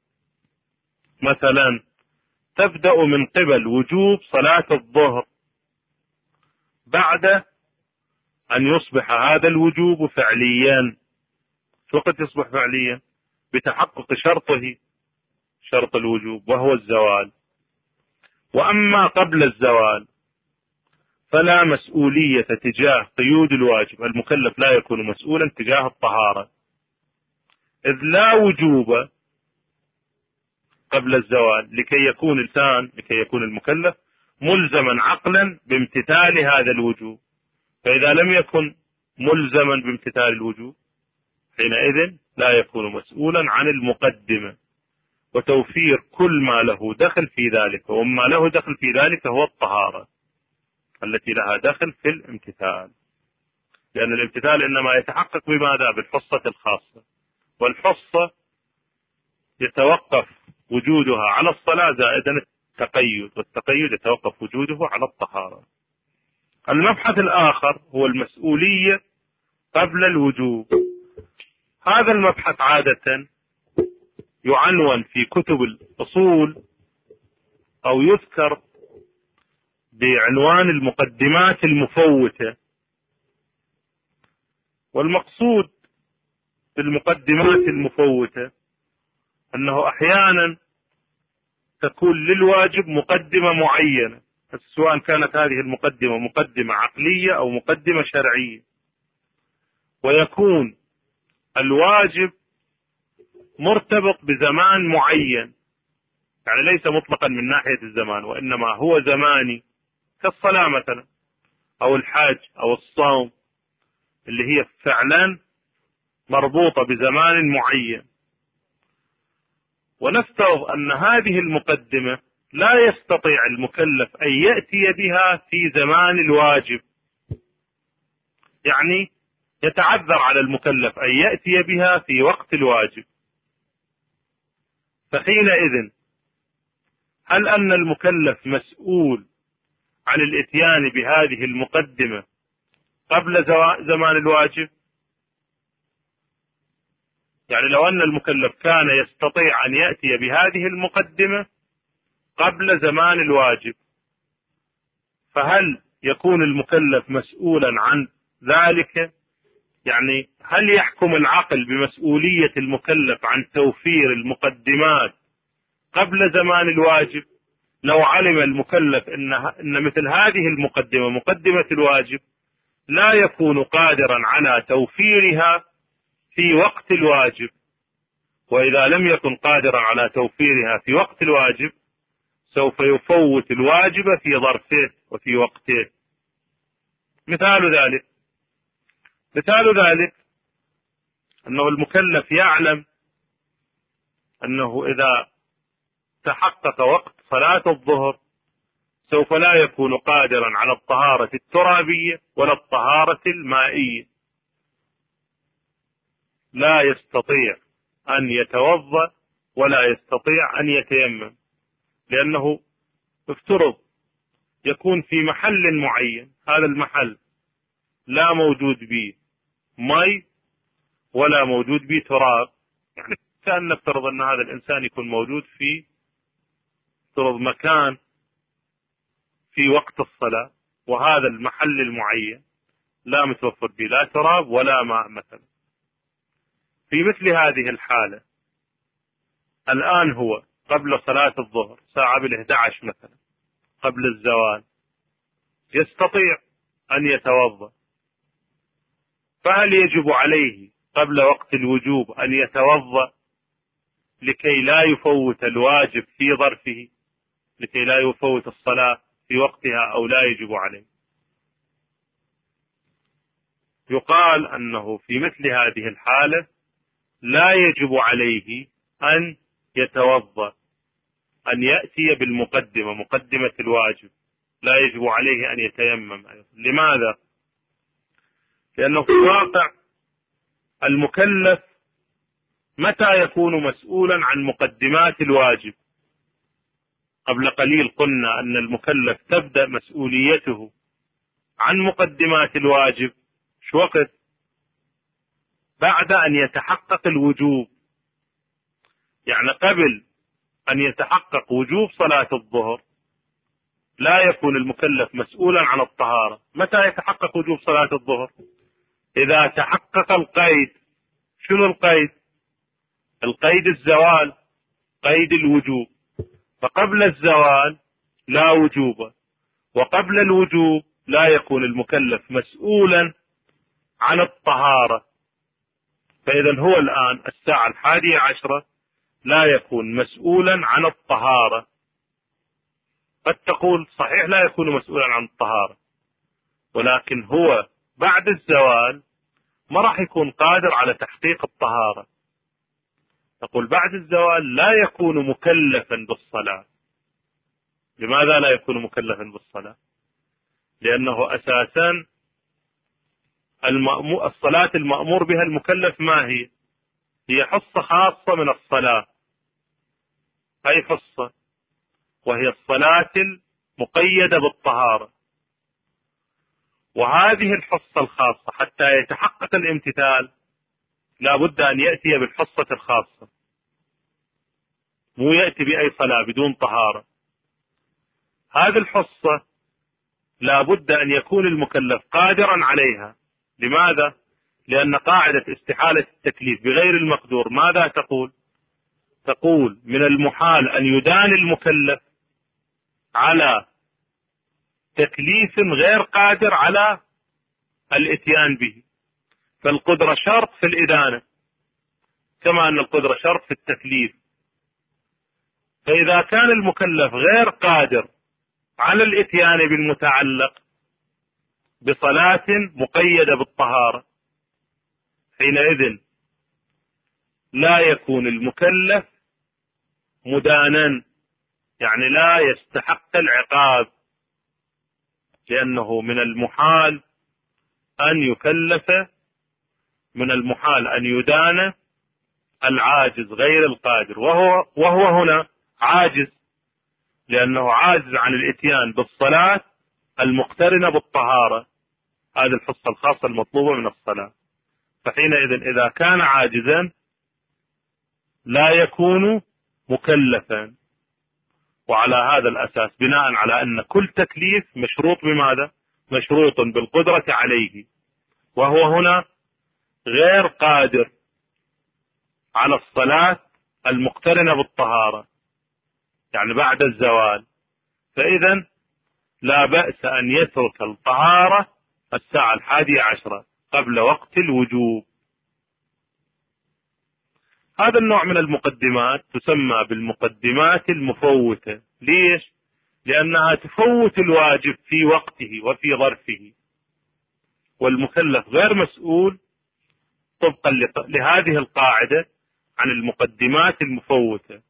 مثلا تبدأ من قبل وجوب صلاة الظهر بعد أن يصبح هذا الوجوب فعليا. وقد يصبح فعليا بتحقق شرطه، شرط الوجوب وهو الزوال. وأما قبل الزوال فلا مسؤولية تجاه قيود الواجب، المكلف لا يكون مسؤولا تجاه الطهارة، إذ لا وجوب قبل الزوال لكي يكون الإنسان لكي يكون المكلف ملزما عقلا بامتثال هذا الوجوب. فإذا لم يكن ملزما بامتثال الوجوب حينئذ لا يكون مسؤولا عن المقدمة وتوفير كل ما له دخل في ذلك، وما له دخل في ذلك هو الطهارة التي لها دخل في الامتثال، لأن الامتثال إنما يتحقق بماذا؟ بالحصة الخاصة، والحصة يتوقف وجودها على الصلاة زائدا التقيد، والتقيد يتوقف وجوده على الطهارة. المبحث الآخر هو المسؤولية قبل الوجوب. هذا المبحث عادة يعنون في كتب الأصول أو يذكر بعنوان المقدمات المفوتة. والمقصود بالمقدمات المفوتة أنه أحيانا تكون للواجب مقدمة معينة، سواء كانت هذه المقدمة مقدمة عقلية أو مقدمة شرعية، ويكون الواجب مرتبط بزمان معين يعني ليس مطلقا من ناحية الزمان، وإنما هو زماني كالصلاة مثلا أو الحج أو الصوم، اللي هي فعلا مربوطة بزمان معين. ونفترض أن هذه المقدمة لا يستطيع المكلف أن يأتي بها في زمان الواجب، يعني يتعذر على المكلف أن يأتي بها في وقت الواجب. فحينئذ هل أن المكلف مسؤول عن الإتيان بهذه المقدمة قبل زمان الواجب؟ يعني لو أن المكلف كان يستطيع أن يأتي بهذه المقدمة قبل زمان الواجب، فهل يكون المكلف مسؤولا عن ذلك؟ يعني هل يحكم العقل بمسؤولية المكلف عن توفير المقدمات قبل زمان الواجب؟ لو علم المكلف إن, إن مثل هذه المقدمة مقدمة الواجب لا يكون قادرا على توفيرها في وقت الواجب، وإذا لم يكن قادرا على توفيرها في وقت الواجب سوف يفوت الواجب في ظرفه وفي وقته. مثال ذلك مثال ذلك أنه المكلف يعلم أنه إذا تحقق وقت صلاة الظهر سوف لا يكون قادرا على الطهارة الترابية ولا الطهارة المائية، لا يستطيع أن يتوضأ ولا يستطيع أن يتيمم، لأنه افترض يكون في محل معين، هذا المحل لا موجود به مي ولا موجود به تراب. يعني كان نفترض أن هذا الإنسان يكون موجود في افترض مكان في وقت الصلاة، وهذا المحل المعين لا متوفر به لا تراب ولا ماء مثلا. في مثل هذه الحالة الآن هو قبل صلاة الظهر ساعة بالإحدى عشر مثلا قبل الزوال يستطيع أن يتوضأ، فهل يجب عليه قبل وقت الوجوب أن يتوضأ لكي لا يفوت الواجب في ظرفه، لكي لا يفوت الصلاة في وقتها، أو لا يجب عليه؟ يقال أنه في مثل هذه الحالة لا يجب عليه أن يتوضأ، أن يأتي بالمقدمة مقدمة الواجب، لا يجب عليه أن يتيمم. لماذا؟ لأنه في الواقع المكلف متى يكون مسؤولا عن مقدمات الواجب؟ قبل قليل قلنا أن المكلف تبدأ مسؤوليته عن مقدمات الواجب شو وقت؟ بعد أن يتحقق الوجوب. يعني قبل أن يتحقق وجوب صلاة الظهر لا يكون المكلف مسؤولا عن الطهارة. متى يتحقق وجوب صلاة الظهر؟ إذا تحقق القيد. شنو القيد؟ القيد الزوال، قيد الوجوب. فقبل الزوال لا وجوب، وقبل الوجوب لا يكون المكلف مسؤولا عن الطهارة. فإذا هو الآن الساعة الحادية عشرة لا يكون مسؤولا عن الطهارة. قد تقول صحيح لا يكون مسؤولا عن الطهارة، ولكن هو بعد الزوال ما راح يكون قادر على تحقيق الطهارة. تقول بعد الزوال لا يكون مكلفا بالصلاة. لماذا لا يكون مكلفا بالصلاة؟ لأنه أساسا المأمور الصلاة المأمور بها المكلف ما هي؟ هي حصة خاصة من الصلاة. أي حصة؟ وهي الصلاة المقيدة بالطهارة. وهذه الحصة الخاصة حتى يتحقق الامتثال لا بد أن يأتي بالحصة الخاصة، مو يأتي بأي صلاة بدون طهارة. هذه الحصة لا بد أن يكون المكلف قادرا عليها. لماذا؟ لأن قاعدة استحالة التكليف بغير المقدور ماذا تقول؟ تقول من المحال أن يدان المكلف على تكليف غير قادر على الاتيان به. فالقدرة شرط في الإدانة كما أن القدرة شرط في التكليف. فإذا كان المكلف غير قادر على الإتيان بالمتعلق بصلاة مقيدة بالطهارة، حينئذ لا يكون المكلف مدانا، يعني لا يستحق العقاب، لأنه من المحال أن يكلف، من المحال أن يدان العاجز غير القادر، وهو وهو هنا عاجز، لأنه عاجز عن الإتيان بالصلاة المقترنة بالطهارة، هذه الحصة الخاصة المطلوبة من الصلاة. فحينئذ إذا كان عاجزا لا يكون مكلفا. وعلى هذا الأساس، بناء على أن كل تكليف مشروط بماذا؟ مشروط بالقدرة عليه، وهو هنا غير قادر على الصلاة المقترنة بالطهارة، يعني بعد الزوال، فإذا لا بأس أن يترك الطهارة الساعة الحادية عشرة قبل وقت الوجوب. هذا النوع من المقدمات تسمى بالمقدمات المفوتة. ليش؟ لأنها تفوت الواجب في وقته وفي ظرفه، والمكلف غير مسؤول طبقا لهذه القاعدة عن المقدمات المفوتة.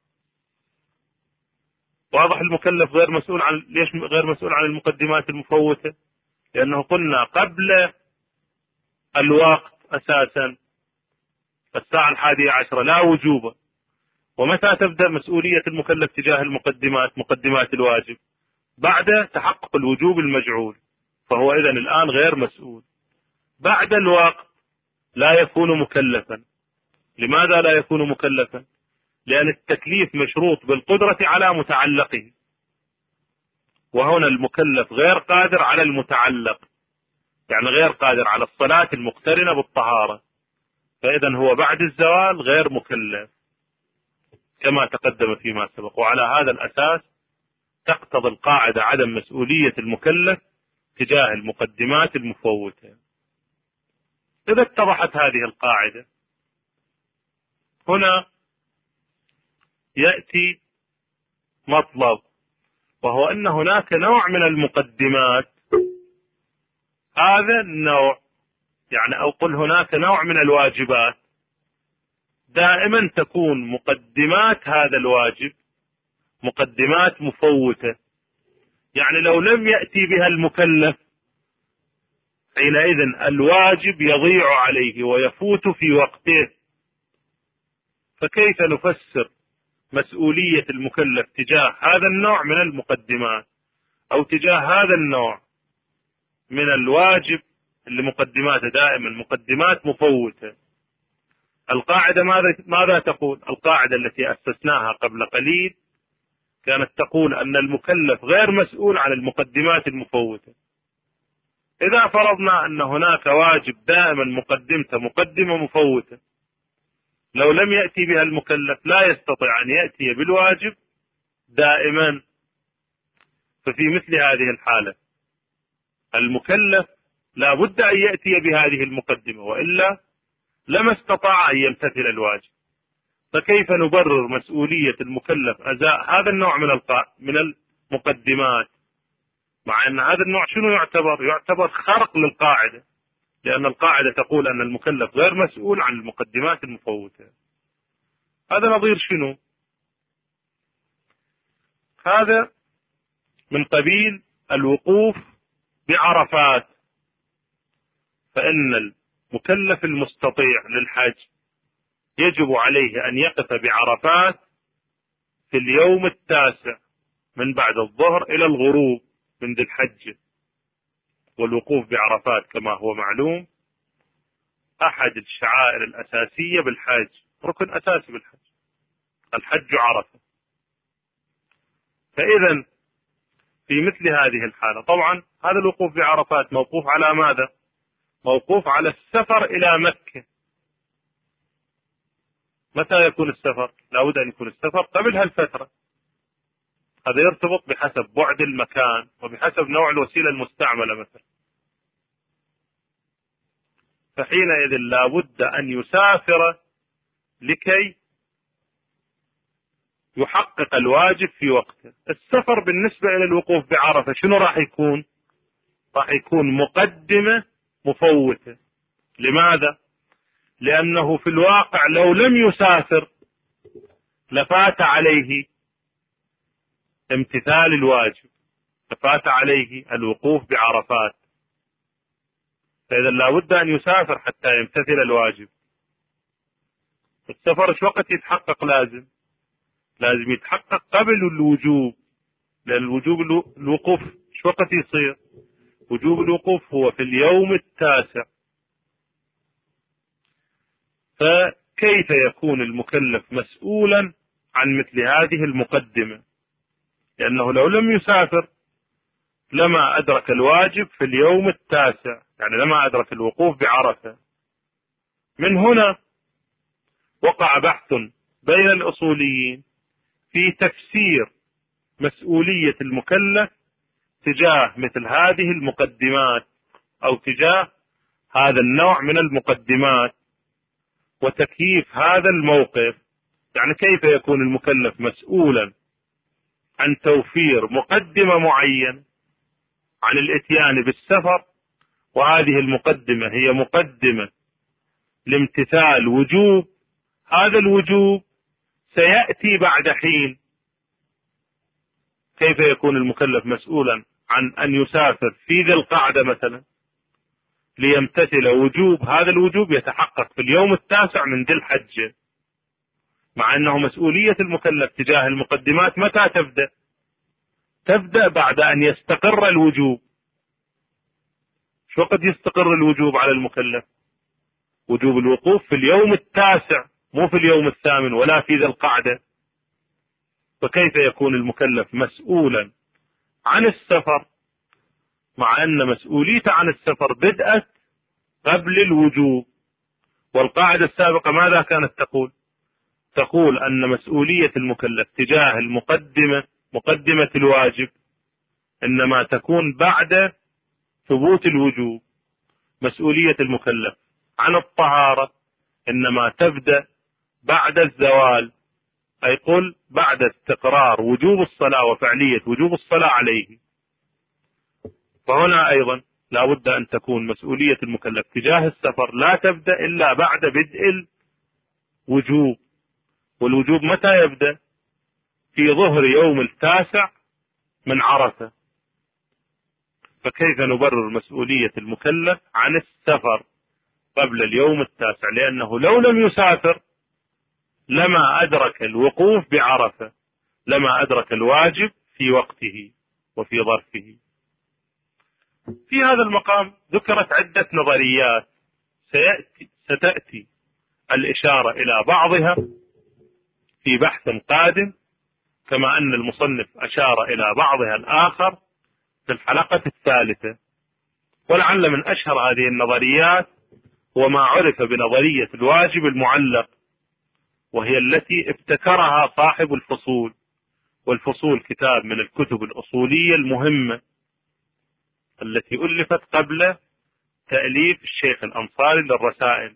واضح؟ المكلف غير مسؤول عن، ليش غير مسؤول عن المقدمات المفوتة؟ لأنه قلنا قبل الوقت أساسا الساعة الحادية عشرة لا وجوب. ومتى تبدأ مسؤولية المكلف تجاه المقدمات، مقدمات الواجب؟ بعد تحقق الوجوب المجعول، فهو إذن الآن غير مسؤول. بعد الوقت لا يكون مكلفا. لماذا لا يكون مكلفا؟ لأن التكليف مشروط بالقدرة على متعلقه، وهنا المكلف غير قادر على المتعلق، يعني غير قادر على الصلاة المقترنة بالطهارة، فإذا هو بعد الزوال غير مكلف كما تقدم فيما سبق. وعلى هذا الأساس تقتضي القاعدة عدم مسؤولية المكلف تجاه المقدمات المفوتة. إذا اتضحت هذه القاعدة، هنا يأتي مطلب، وهو أن هناك نوع من المقدمات، هذا النوع يعني أو قل هناك نوع من الواجبات دائما تكون مقدمات هذا الواجب مقدمات مفوتة، يعني لو لم يأتي بها المكلف حينئذ الواجب يضيع عليه ويفوت في وقته. فكيف نفسر مسؤولية المكلف تجاه هذا النوع من المقدمات أو تجاه هذا النوع من الواجب اللي مقدماته دائما مقدمات مفوتة؟ القاعدة ماذا ماذا تقول؟ القاعدة التي أسسناها قبل قليل كانت تقول أن المكلف غير مسؤول عن المقدمات المفوتة. إذا فرضنا أن هناك واجب دائما مقدمته مقدمة مفوتة، لو لم يأتي بها المكلف لا يستطيع أن يأتي بالواجب دائما. ففي مثل هذه الحالة المكلف لا بد أن يأتي بهذه المقدمة، وإلا لما استطاع أن يمتثل الواجب. فكيف نبرر مسؤولية المكلف أزاء هذا النوع من القاء من المقدمات، مع أن هذا النوع شنو يعتبر؟ يعتبر خرق للقاعدة، لأن القاعدة تقول أن المكلف غير مسؤول عن المقدمات المفوتة. هذا نظير شنو؟ هذا من قبيل الوقوف بعرفات. فإن المكلف المستطيع للحج يجب عليه أن يقف بعرفات في اليوم التاسع من بعد الظهر إلى الغروب من ذي الحجة. والوقوف بعرفات كما هو معلوم أحد الشعائر الأساسية بالحج، ركن أساسي بالحج، الحج عرفة. فإذا في مثل هذه الحالة طبعا هذا الوقوف بعرفات موقوف على ماذا؟ موقوف على السفر إلى مكة. متى يكون السفر؟ لا بد أن يكون السفر قبل هالفترة. هذا يرتبط بحسب بعد المكان وبحسب نوع الوسيلة المستعملة مثلا. فحينئذ لا بد أن يسافر لكي يحقق الواجب في وقته. السفر بالنسبة إلى الوقوف بعرفة شنو راح يكون؟ راح يكون مقدمة مفوتة. لماذا؟ لأنه في الواقع لو لم يسافر لفات عليه امتثال الواجب، لفات عليه الوقوف بعرفات، فإذا لا بد أن يسافر حتى يمتثل الواجب. السفر شو وقت يتحقق؟ لازم لازم يتحقق قبل الوجوب، لأن الوجوب الوقوف شو وقت يصير؟ وجوب الوقوف هو في اليوم التاسع. فكيف يكون المكلف مسؤولا عن مثل هذه المقدمة؟ لأنه لو لم يسافر لما أدرك الواجب في اليوم التاسع، يعني لما أدرك الوقوف بعرفة. من هنا وقع بحث بين الأصوليين في تفسير مسؤولية المكلف تجاه مثل هذه المقدمات أو تجاه هذا النوع من المقدمات، وتكييف هذا الموقف. يعني كيف يكون المكلف مسؤولا عن توفير مقدمة معينة عن الاتيان بالسفر، وهذه المقدمة هي مقدمة لامتثال وجوب، هذا الوجوب سيأتي بعد حين. كيف يكون المكلف مسؤولا عن أن يسافر في ذي القعدة مثلا ليمتثل وجوب، هذا الوجوب يتحقق في اليوم التاسع من ذي الحجة، مع أنه مسؤولية المكلف تجاه المقدمات متى تبدأ؟ تبدأ بعد أن يستقر الوجوب. شو وقت يستقر الوجوب على المكلف؟ وجوب الوقوف في اليوم التاسع، مو في اليوم الثامن ولا في ذي القعدة. فكيف يكون المكلف مسؤولا عن السفر مع أن مسؤوليته عن السفر بدأت قبل الوجوب؟ والقاعدة السابقة ماذا كانت تقول؟ تقول أن مسؤولية المكلف تجاه المقدمة، مقدمة الواجب، إنما تكون بعد ثبوت الوجوب. مسؤولية المكلف عن الطهارة إنما تبدأ بعد الزوال، أي قل بعد استقرار وجوب الصلاة وفعلية وجوب الصلاة عليه. فهنا أيضا لا بد أن تكون مسؤولية المكلف تجاه السفر لا تبدأ إلا بعد بدء الوجوب. والوجوب متى يبدأ؟ في ظهر يوم التاسع من عرفة. فكيف نبرر مسؤولية المكلف عن السفر قبل اليوم التاسع؟ لأنه لو لم يسافر لما أدرك الوقوف بعرفة، لما أدرك الواجب في وقته وفي ظرفه. في هذا المقام ذكرت عدة نظريات سيأتي ستأتي الإشارة إلى بعضها في بحث قادم، كما أن المصنف أشار إلى بعضها الآخر في الحلقة الثالثة. ولعل من أشهر هذه النظريات هو ما عرف بنظرية الواجب المعلق، وهي التي ابتكرها صاحب الفصول. والفصول كتاب من الكتب الأصولية المهمة التي ألفت قبل تأليف الشيخ الأنصاري للرسائل.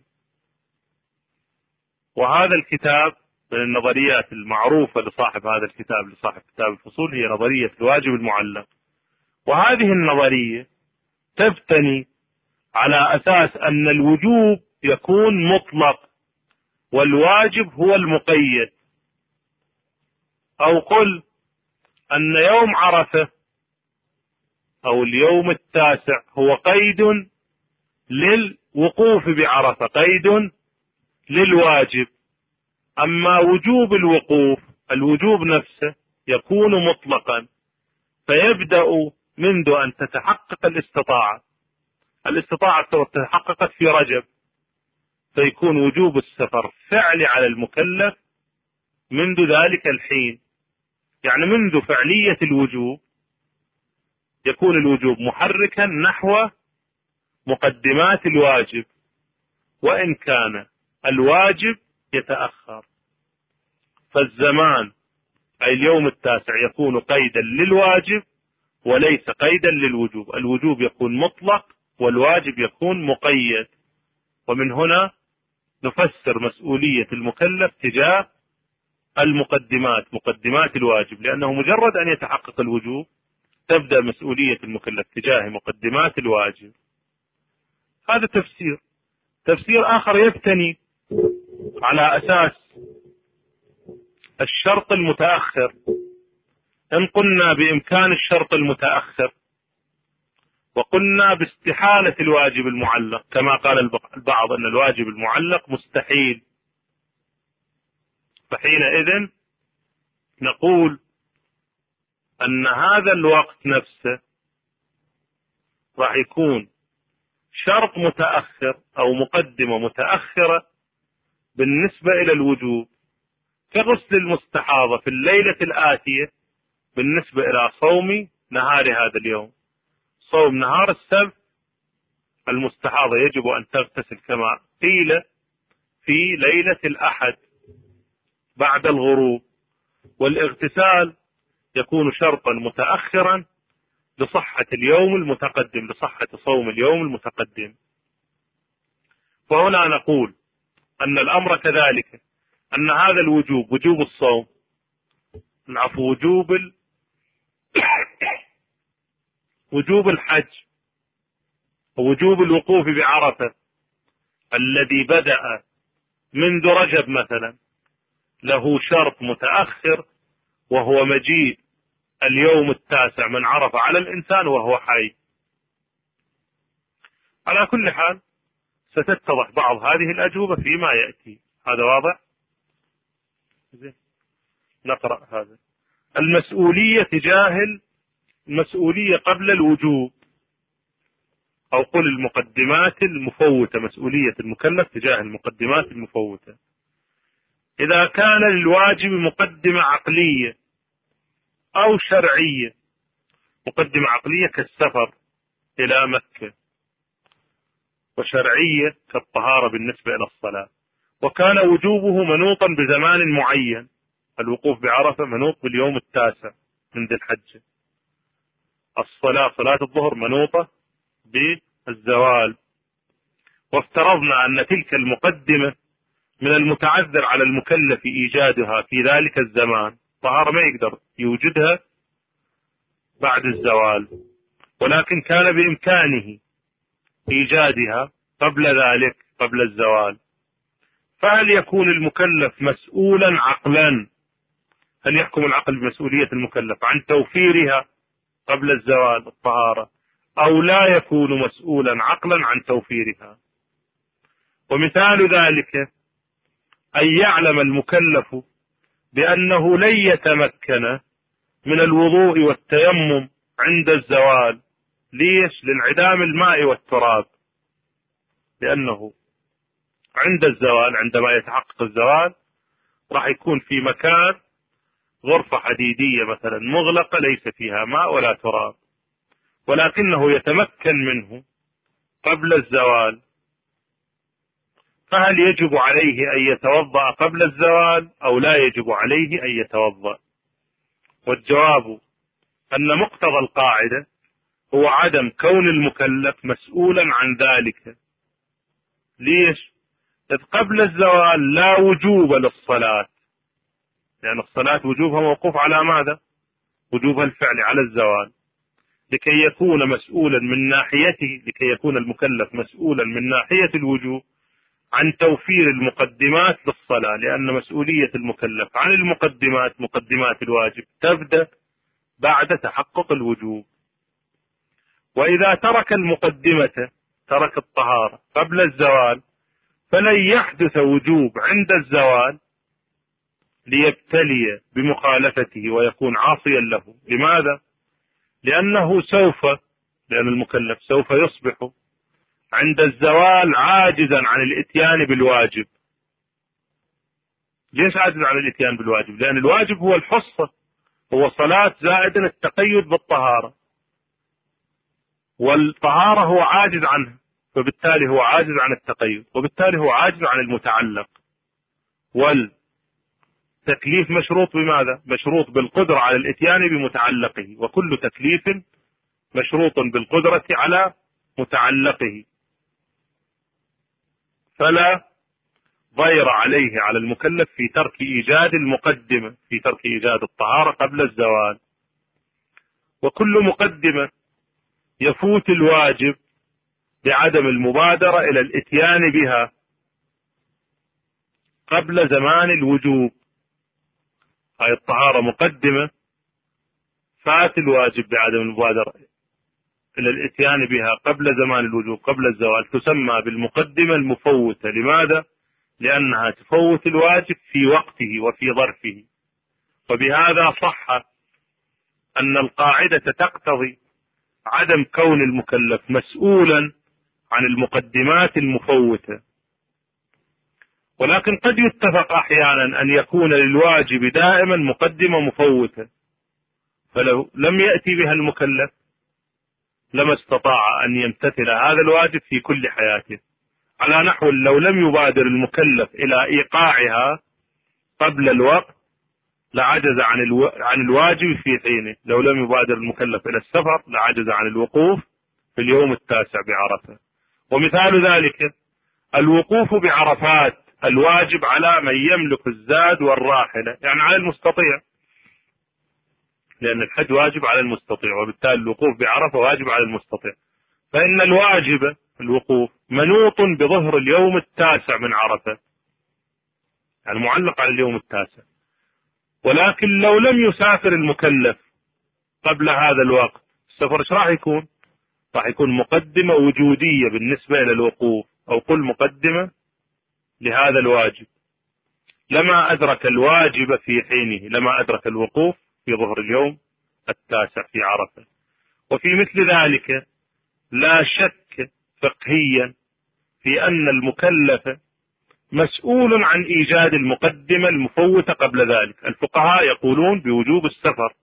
وهذا الكتاب من النظريات المعروفة لصاحب هذا الكتاب، لصاحب كتاب الفصول، هي نظرية الواجب المعلق. وهذه النظرية تبتني على أساس أن الوجوب يكون مطلق والواجب هو المقيد. أو قل أن يوم عرفة أو اليوم التاسع هو قيد للوقوف بعرفة، قيد للواجب. أما وجوب الوقوف، الوجوب نفسه يكون مطلقا، فيبدأ منذ أن تتحقق الاستطاعة. الاستطاعة تحققت في رجب، فيكون وجوب السفر فعلي على المكلف منذ ذلك الحين. يعني منذ فعلية الوجوب يكون الوجوب محركا نحو مقدمات الواجب، وإن كان الواجب يتأخر. فالزمان أي اليوم التاسع يكون قيدا للواجب وليس قيدا للوجوب. الوجوب يكون مطلق والواجب يكون مقيد. ومن هنا نفسر مسؤولية المكلف تجاه المقدمات، مقدمات الواجب، لأنه مجرد أن يتحقق الوجوب تبدأ مسؤولية المكلف تجاه مقدمات الواجب. هذا تفسير. تفسير آخر يبتني على أساس الشرط المتأخر. إن قلنا بإمكان الشرط المتأخر وقلنا باستحالة الواجب المعلق، كما قال البعض أن الواجب المعلق مستحيل، فحينئذ نقول أن هذا الوقت نفسه راح يكون شرط متأخر أو مقدمة متأخرة بالنسبة إلى الوجوب، كغسل المستحاضة في الليلة الآتية بالنسبة إلى صوم نهار هذا اليوم. صوم نهار السبت المستحاضة يجب أن تغتسل كما قيل في ليلة الأحد بعد الغروب، والاغتسال يكون شرطا متأخرا لصحة اليوم المتقدم، لصحة صوم اليوم المتقدم. فهنا نقول أن الأمر كذلك، أن هذا الوجوب، وجوب الصوم، العفو وجوب ال... وجوب الحج ووجوب الوقوف بعرفة الذي بدأ منذ رجب مثلا له شرط متأخر، وهو مجيء اليوم التاسع من عرفة على الإنسان وهو حي. على كل حال ستتضح بعض هذه الأجوبة فيما يأتي. هذا واضح؟ نقرأ هذا. المسؤولية تجاه المسؤولية قبل الوجوب، أو قل المقدمات المفوتة، مسؤولية المكلف تجاه المقدمات المفوتة. إذا كان للواجب مقدمة عقلية أو شرعية، مقدمة عقلية كالسفر إلى مكة، وشرعية كالطهارة بالنسبة إلى الصلاة، وكان وجوبه منوطا بزمان معين، الوقوف بعرفة منوط باليوم التاسع من ذي الحجة، الصلاة صلاة الظهر منوطة بالزوال، وافترضنا أن تلك المقدمة من المتعذر على المكلف إيجادها في ذلك الزمان، طهارة ما يقدر يوجدها بعد الزوال، ولكن كان بإمكانه إيجادها قبل ذلك، قبل الزوال. فهل يكون المكلف مسؤولا عقلا؟ هل يحكم العقل بمسؤولية المكلف عن توفيرها قبل الزوال الطهارة، أو لا يكون مسؤولا عقلا عن توفيرها؟ ومثال ذلك أن يعلم المكلف بأنه لن يتمكن من الوضوء والتيمم عند الزوال. ليش؟ لانعدام الماء والتراب، لأنه عند الزوال، عندما يتحقق الزوال، راح يكون في مكان غرفة حديدية مثلا مغلقة ليس فيها ماء ولا تراب، ولكنه يتمكن منه قبل الزوال. فهل يجب عليه أن يتوضأ قبل الزوال أو لا يجب عليه أن يتوضأ؟ والجواب أن مقتضى القاعدة هو عدم كون المكلف مسؤولا عن ذلك. ليش؟ إذ قبل الزوال لا وجوب للصلاة، لأن الصلاة وجوبها موقوف على ماذا؟ وجوبها الفعل على الزوال. لكي يكون مسؤولا من ناحيته، لكي يكون المكلف مسؤولا من ناحية الوجوب عن توفير المقدمات للصلاة، لأن مسؤولية المكلف عن المقدمات، مقدمات الواجب، تبدأ بعد تحقق الوجوب. وإذا ترك المقدمة، ترك الطهارة قبل الزوال، فلن يحدث وجوب عند الزوال ليبتلي بمخالفته ويكون عاصيا له. لماذا؟ لأنه سوف، لأن المكلف سوف يصبح عند الزوال عاجزا عن الاتيان بالواجب. ليش عاجز عن الاتيان بالواجب؟ لأن الواجب هو الحصة، هو صلاة زائد التقيد بالطهارة، والطهارة هو عاجز عنها، فبالتالي هو عاجز عن التقيد، وبالتالي هو عاجز عن المتعلق. والتكليف مشروط بماذا؟ مشروط بالقدرة على الاتيان بمتعلقه، وكل تكليف مشروط بالقدرة على متعلقه. فلا ضير عليه على المكلف في ترك إيجاد المقدمة، في ترك إيجاد الطهارة قبل الزوال. وكل مقدمة يفوت الواجب بعدم المبادرة إلى الإتيان بها قبل زمان الوجوب. هاي الطهارة مقدمة فات الواجب بعدم المبادرة إلى الإتيان بها قبل زمان الوجوب قبل الزوال، تسمى بالمقدمة المفوتة. لماذا؟ لأنها تفوت الواجب في وقته وفي ظرفه. وبهذا صح أن القاعدة تقتضي عدم كون المكلف مسؤولا عن المقدمات المفوتة. ولكن قد يتفق أحيانا أن يكون للواجب دائما مقدمة مفوتة، فلو لم يأتي بها المكلف لما استطاع أن يمتثل هذا الواجب في كل حياته، على نحو لو لم يبادر المكلف إلى إيقاعها قبل الوقت لعجز عن الو... عن الواجب في حينه. لو لم يبادر المكلف إلى السفر لعجز عن الوقوف في اليوم التاسع بعرفة. ومثال ذلك الوقوف بعرفات الواجب على من يملك الزاد والراحلة، يعني على المستطيع، لأن الحج واجب على المستطيع، وبالتالي الوقوف بعرفة واجب على المستطيع. فإن الواجب الوقوف منوط بظهر اليوم التاسع من عرفة، يعني معلق على اليوم التاسع. ولكن لو لم يسافر المكلف قبل هذا الوقت، السفر ايش راح يكون؟ راح يكون مقدمة وجودية بالنسبة إلى الوقوف، أو قل مقدمة لهذا الواجب. لما أدرك الواجب في حينه، لما أدرك الوقوف في ظهر اليوم التاسع في عرفة. وفي مثل ذلك لا شك فقهيا في أن المكلف مسؤول عن إيجاد المقدمة المفوتة قبل ذلك. الفقهاء يقولون بوجوب السفر،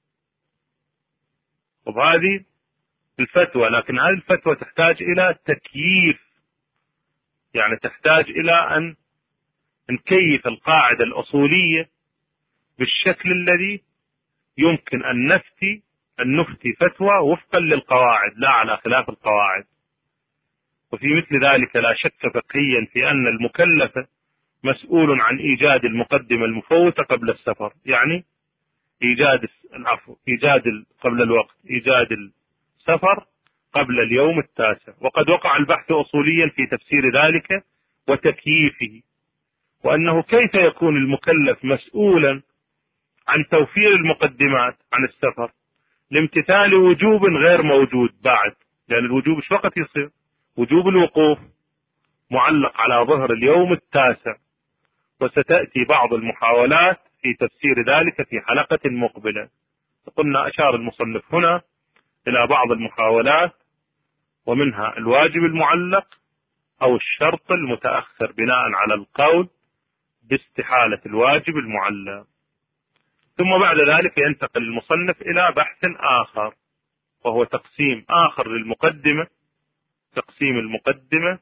وهذه الفتوى، لكن هذه الفتوى تحتاج إلى تكييف، يعني تحتاج إلى أن نكيف القاعدة الأصولية بالشكل الذي يمكن أن نفتي أن نفتي فتوى وفقا للقواعد لا على خلاف القواعد. وفي مثل ذلك لا شك فقهيا في أن المكلف مسؤول عن إيجاد المقدمة المفوتة قبل السفر، يعني إيجاد العفو إيجاد قبل الوقت، إيجاد السفر قبل اليوم التاسع. وقد وقع البحث أصوليا في تفسير ذلك وتكييفه، وأنه كيف يكون المكلف مسؤولا عن توفير المقدمات عن السفر لامتثال وجوب غير موجود بعد، لأن الوجوب ايش وقت يصير؟ وجوب الوقوف معلق على ظهر اليوم التاسع، وستأتي بعض المحاولات في تفسير ذلك في حلقة مقبلة. قلنا أشار المصنف هنا إلى بعض المحاولات، ومنها الواجب المعلق أو الشرط المتأخر بناء على القول باستحالة الواجب المعلق. ثم بعد ذلك ينتقل المصنف إلى بحث آخر، وهو تقسيم آخر للمقدمة، تقسيم المقدمة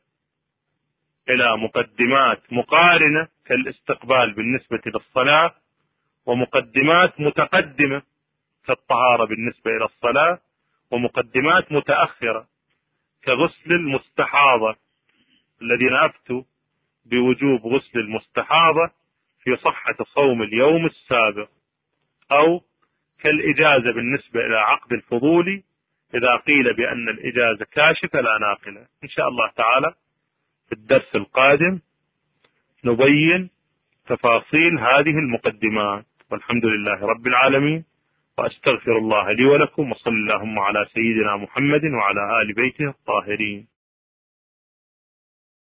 إلى مقدمات مقارنة كالاستقبال بالنسبة للصلاة، ومقدمات متقدمة كالطهارة بالنسبة إلى الصلاة، ومقدمات متأخرة كغسل المستحاضة الذين أفتوا بوجوب غسل المستحاضة في صحة صوم اليوم السابق، أو كالإجازة بالنسبة إلى عقد الفضول إذا قيل بأن الإجازة كاشفة لا ناقلة. إن شاء الله تعالى في الدرس القادم نبين تفاصيل هذه المقدمات، والحمد لله رب العالمين، وأستغفر الله لي ولكم، وصلى اللهم على سيدنا محمد وعلى آل بيته الطاهرين.